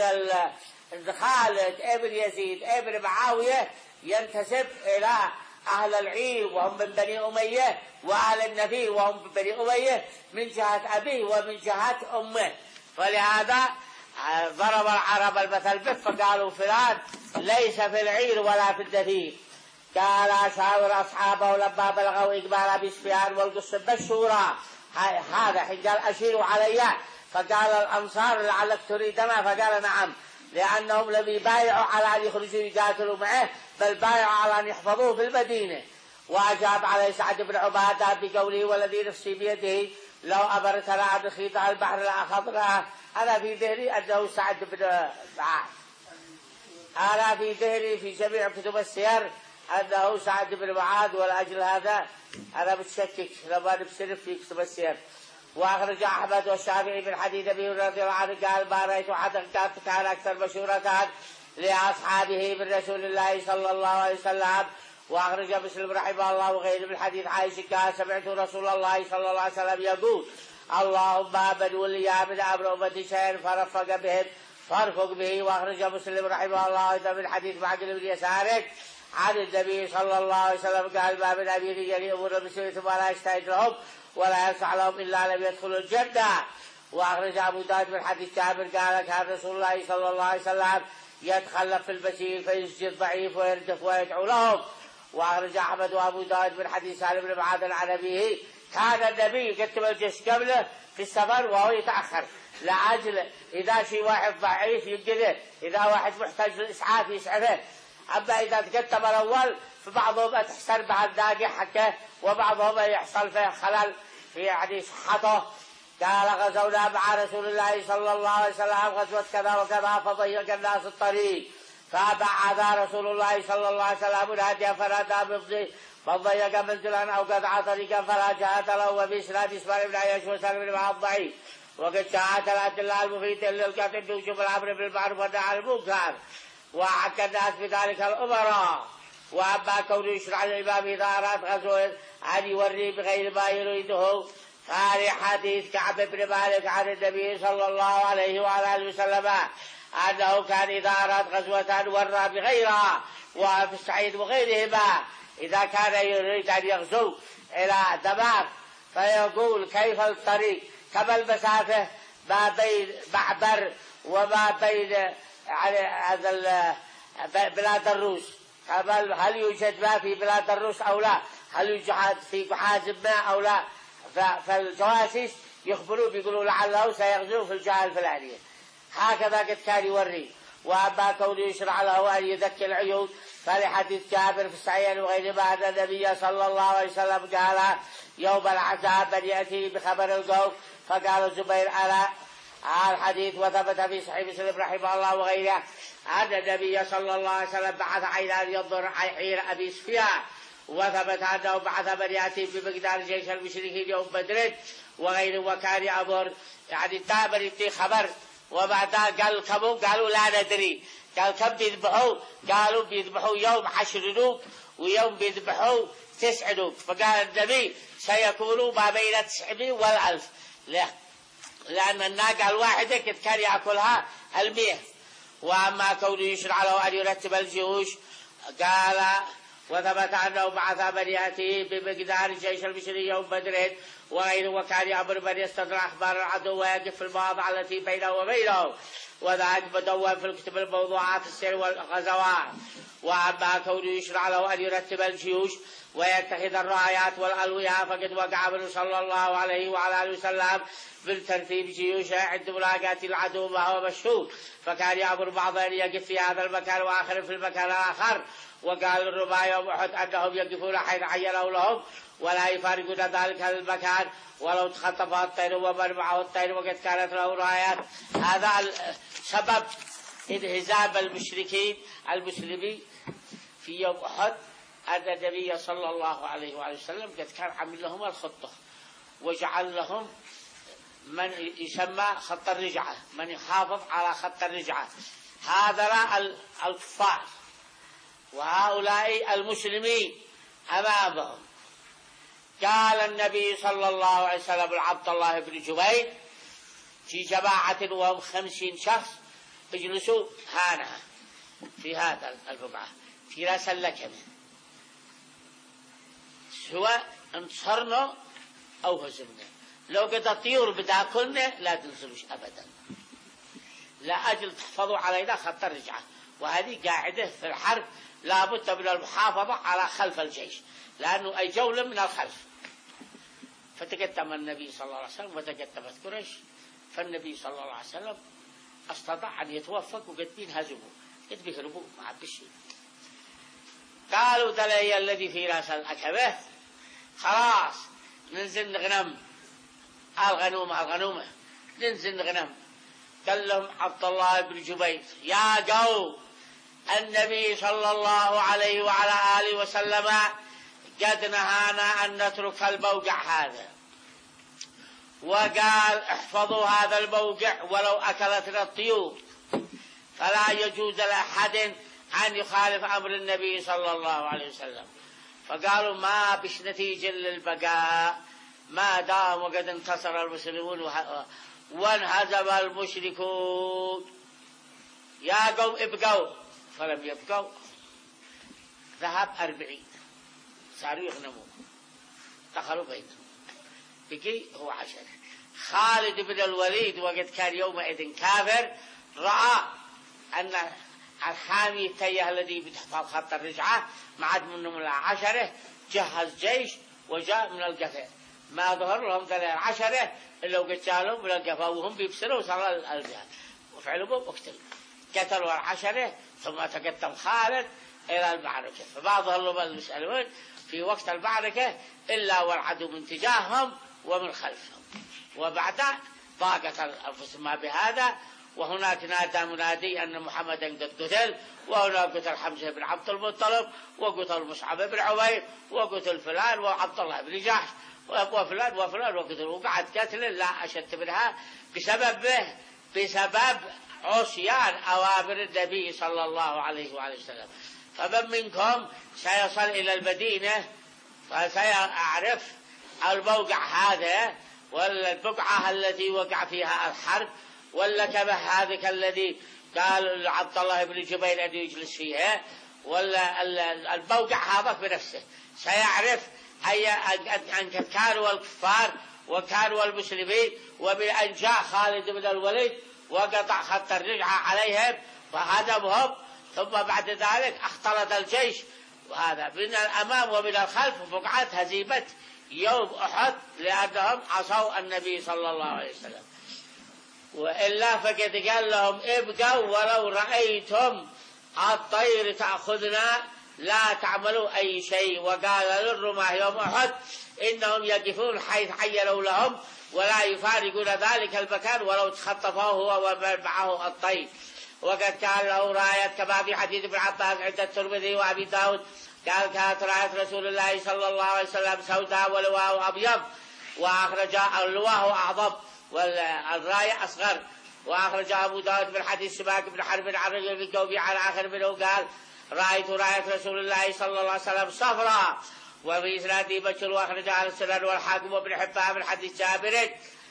أن خالد ابن يزيد ابن معاوية ينتسب إلى أهل العير وهم من بني أمية، وأهل النفير وهم من بني أمية من جهة أبيه ومن جهة أمه. ولهذا ضرب العرب المثل به فقالوا فلان ليس في العير ولا في النفير. قال شاور أصحابه لما بلغوا إقبال أبي سفيان والقصة مشهورة. هذا حين قال أشيروا علي، فقال الأنصار لعلك تريد ما؟ فقال نعم، لأنهم لم يبايعوا على أن يخرجوا يقاتلوا معه، بل بايعوا على أن يحفظوه في المدينة. وأجاب عليه سعد بن عبادة بقوله والذي نفسي بيده لو أبرت لها بخيط على البحر لأخذناها. أنا في ذهني أنه سعد بن معاذ، أنا في ذهني في جميع كتب السير أنه سعد بن معاذ، ولأجل هذا أنا متشكك لما نبصرف في كتب السير. وأخرج أحمد والشافعي من حديث أبي هريرة رضي الله عنه قال ما رأيت أحدا كان أكثر مشورة لأصحابه من رسول الله صلى الله عليه وسلم. وأخرج مسلم رحمه الله وغيره من حديث عائشة قال سمعت رسول الله صلى الله عليه وسلم يقول اللهم من ولي من أمر أمتي شيئا فرفق بهم فارفق به. وأخرج مسلم رحمه الله أيضا من حديث معقل بن يسار عن النبي صلى الله عليه وسلم قال ما من أمير يلي أمور بسوء ولا يجتهد لهم ولا يسع لهم إلا لم يدخلوا الجنة. وأخرج أبو داود من حديث جابر قال كان رسول الله صلى الله عليه وسلم يتخلف في المسير فيسجد الضعيف ويردف ويدعو لهم. وأخرج أحمد وأبو داود من حديث سالم بن معاذ عن أبيه كان النبي يكتب الجيش قبله في السفر وهو يتأخر لعجل إذا شيء واحد ضعيف ينقذه، إذا واحد محتاج للإسعاف يسعفه. أما إذا تقدم الأول فبعضهم تحسن بها الداقة حكه، وبعضهم يحصل فيه خلل في يعني صحته. قال غزونا مع رسول الله صلى الله عليه وسلم غزوة كذا وكذا فضيق الناس الطريق، فبعث رسول الله صلى الله عليه وسلم ناديا فنادى بفضي فضيق منزلا أو قطع طريقا فلا جهة له. وفي إسناد إسماعيل بن عياش وسلم بن معاذ ضعيف. وقد شاعت الأدلة المفيدة للقتل بوجوب الأمر بالمعروف والنهي عن المنكر، وحكى الناس بذلك الأمراء. وأما كونه يشرع للإمام إذا أراد غزوه أن يوري بغير ما يريده، فهذا حديث كعب بن مالك عن النبي صلى الله عليه وعلى آله وسلم أنه كان إذا أراد غزوة ورى بغيرها، وفي الصعيد وغيرهما إذا كان يريد أن يغزو إلى دمار فيقول كيف الطريق، كما المسافة ما بين معبر وما بين يعني هذا بلاد الروس، هل يوجد ما في بلاد الروس أو لا، هل يوجد في محازم ما أو لا. فالجواسيس يخبروا بيقولوا لعله سيغزو في الجهة الفلانية، هكذا قد كان يوري. وأما كونه يشرع له أن يذكي العيون فلحديث جابر في الصحيحين وغير ما أن النبي صلى الله عليه وسلم قال يوم العذاب من يأتي بخبر القوم، فقال الزبير على الحديث. وثبت في صحيح مسلم رحمه الله وغيره أن النبي صلى الله عليه وسلم بعث عينان ينظر حين أبي سفيان، وثبت أنه بعث من يأتي بمقدار جيش المشركين يوم بدر وغيره. وكان يأمر يعني تامر يبدي خبر، وبعدها قال كم، قالوا لا ندري، قال كم بيذبحوا، قالوا بيذبحوا يوم عشر نوق ويوم بيذبحوا تسع نوق. فقال النبي سيكونوا ما بين تسعمائة والألف، لأن الناقة الواحدة كد كان يأكلها المئة. وأما كونه يشرع له أن يرتب الجيوش قال وثبت أنه بعث من يأتي بمقدار جيش المشركين يوم بدر وغيره. وكان يأمر من يستدرك أخبار العدو ويقف في المواضع التي بينه وبينه، وذلك مدون في الكتب الموضوعات السير والغزوات. وأما كونه يشرع له أن يرتب الجيوش ويتخذ الرايات والألوية فقد وقع منه صلى الله عليه وعلى آله وسلم بالترتيب جيوشه عند ملاقاة العدو ما هو مشهور. فكان يأمر بعض أن يقف في هذا المكان وآخر في المكان الآخر. وقال الرباع يوم أحد أنهم يقفون حيث عينوا لهم ولا يفارقون ذلك المكان ولو تخطف الطير ومن معه الطير وقد كانت له رايات. هذا سبب انهزام المشركين المسلمين في يوم أحد، أن النبي صلى الله عليه وسلم قد كان عمل لهم الخطة وجعل لهم من يسمى خط الرجعة، من يحافظ على خط الرجعة. هذا الكفار وهؤلاء المسلمين أمامهم. قال النبي صلى الله عليه وسلم لعبد الله بن جبير في جماعة وهم خمسين شخص اجلسوا هنا في هذا البقعة في راس اللكنة، سواء انتصرنا أو هزمنا، لو قد الطيور بتاكلنا لا تنزلوش أبدا، لا أجل تحفظوا علينا خط الرجعة. وهذه قاعدة في الحرب، لا بد من المحافظة على خلف الجيش، لأنه أي جولة من الخلف. فتقدم النبي صلى الله عليه وسلم وتقدمت قريش، فالنبي صلى الله عليه وسلم استطاع أن يتوفق وقد ينهزموا، قد بيهربوا مع بشيء. قالوا دلي الذي في راس الأكبة خلاص ننزل نغنم الغنومة الغنومة ننزل نغنم. قال لهم عبد الله بن جبير يا قوم النبي صلى الله عليه وعلى آله وسلم قد نهانا أن نترك الموقع هذا، وقال احفظوا هذا الموقع ولو أكلتنا الطيور، فلا يجوز لأحد أن يخالف أمر النبي صلى الله عليه وسلم. فقالوا ما بش نتيجة للبقاء ما دام وقد انتصر المسلمون وانهزم المشركون. يا قوم ابقوا، فلم يبقوا. ذهب أربعين صاروا يغنموا، دخلوا بينهم، بقي هو عشرة. خالد بن الوليد وقد كان يومئذ كافر رأى أن الحامي التيه الذي بتحفظ خط الرجعة معد منهم العشرة جهز جيش وجاء من القفا، ما ظهر لهم ثلاث عشرة إلا وقد جالوا من القفا وهم بيبصروا وصلوا الجهاد وفعلوا واقتلوا، قتلوا العشرة. ثم تقدم خالد إلى المعركة، فما ظهر لهم المسلمون في وقت المعركة إلا والعدو من تجاههم ومن خلفهم. وبعد ضاقت الأنفس ما بهذا وهناك نادى منادي أن محمدا قد قتل، وهنا قتل حمزة بن عبد المطلب، وقتل مصعب بن عمير، وقتل فلان وعبد الله بن جحش وفلان وفلان وقتل، وقعد قتل لا أشد منها بسبب به بسبب عصيان أوامر النبي صلى الله عليه وآله وسلم. فمن منكم سيصل إلى المدينة فسيعرف الموقع هذا، ولا البقعة التي وقع فيها الحرب، ولا كما هذا الذي قال عبد الله بن جبير أن يجلس فيها، ولا الموقع هذا بنفسه سيعرف أي أن كانوا الكفار وكانوا المسلمين، وبأن جاء خالد بن الوليد وقطع خط الرجعة عليهم فهزمهم، ثم بعد ذلك اختلط الجيش، وهذا من الأمام ومن الخلف بقعة هزيمة يوم أحد، لأنهم عصوا النبي صلى الله عليه وسلم. وإلا فقد قال لهم ابقوا ولو رأيتم الطير تأخذنا لا تعملوا أي شيء. وقال للرماة يوم أحد إنهم يقفون حيث عينوا لهم ولا يفارقون ذلك المكان ولو تخطفوه هو ومن معه الطير. وقد كان له راية كما في حديث ابن عباس عند الترمذي وأبي داود قال كانت راية رسول الله صلى الله عليه وسلم سوداء ولواء أبيض، وأخرج اللواء أعظم والراية أصغر. وأخرج أبو داود من حديث سماك بن حرب عن رجل من قومه عن آخر منه قال رأيت راية رسول الله صلى الله عليه وسلم صفراء. وفي إسناده بشر وأخرج على السنن والحاكم وابن حبان من حديث جابر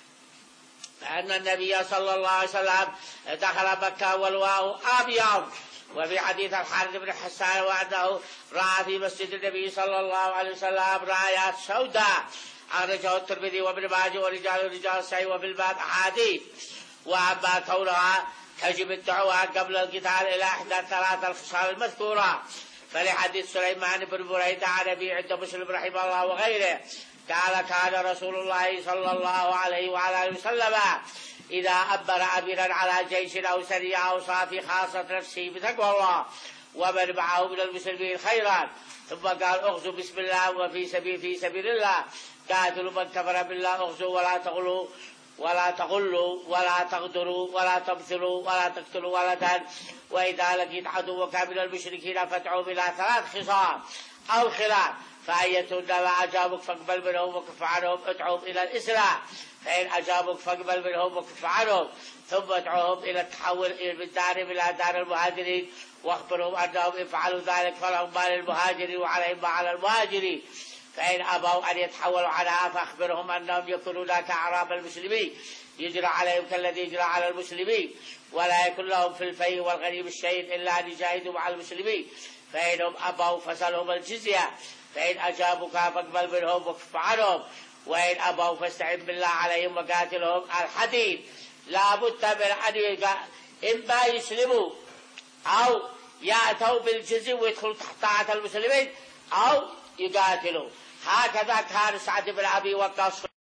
أن النبي صلى الله عليه وسلم دخل مكة والواو أبيض. وفي حديث الحارث بن حسان وأنه رأى في مسجد النبي صلى الله عليه وسلم رايات سوداء. أخرجه الترمذي وابن ماجه ورجال رجال الصحيح وفي الباب أحاديث. وأما كونها تجب الدعوة قبل القتال إلى إحدى ثلاث الخصال المذكورة فلحديث سليمان بن بريدة عن أبي عند مسلم رحمه الله وغيره قال كان رسول الله صلى الله عليه وعلى آله وسلم إذا أمر أميرا على جيش أو سرية أوصى في خاصة نفسه بتقوى الله ومن معه من المسلمين خيرا، ثم قال اغزوا بسم الله وفي سبيل في سبيل الله قاتلوا من كفر بالله اغزوا ولا تغلوا ولا تغلوا ولا تغدروا ولا تبثلوا ولا تقتلوا ولدا، وإذا لقيت عدوك من المشركين فادعوهم إلى ثلاث خصال أو خلاف فأيتهن ما أجابك فاقبل منهم وكف عنهم ادعوهم إلى الإسلام، فإن أجابك فاقبل منهم وكف عنهم، ثم ادعوهم إلى التحول من دارهم إلى دار المهاجرين واخبرهم أنهم إن فعلوا ذلك فلهم ما للمهاجرين وعليهم ما على المهاجرين، فإن أبوا أن يتحولوا عنها فأخبرهم أنهم يكونون كأعراب المسلمين يجرى عليهم كالذي يجرى على المسلمين، ولا يكون لهم في الفيء والغنيم الشيء إلا أن يجاهدوا مع المسلمين، فإنهم أبوا فسألهم الجزية، فإن أجابوك فاقبل منهم وكف عنهم، وإن أبوا فاستعن بالله عليهم وقاتلهم. الحديث لا بد من أن إما يسلموا أو يأتوا بالجزية ويدخلوا تحت طاعة المسلمين أو يقاتلوا. هكذا كان سعد بن أبي وقاص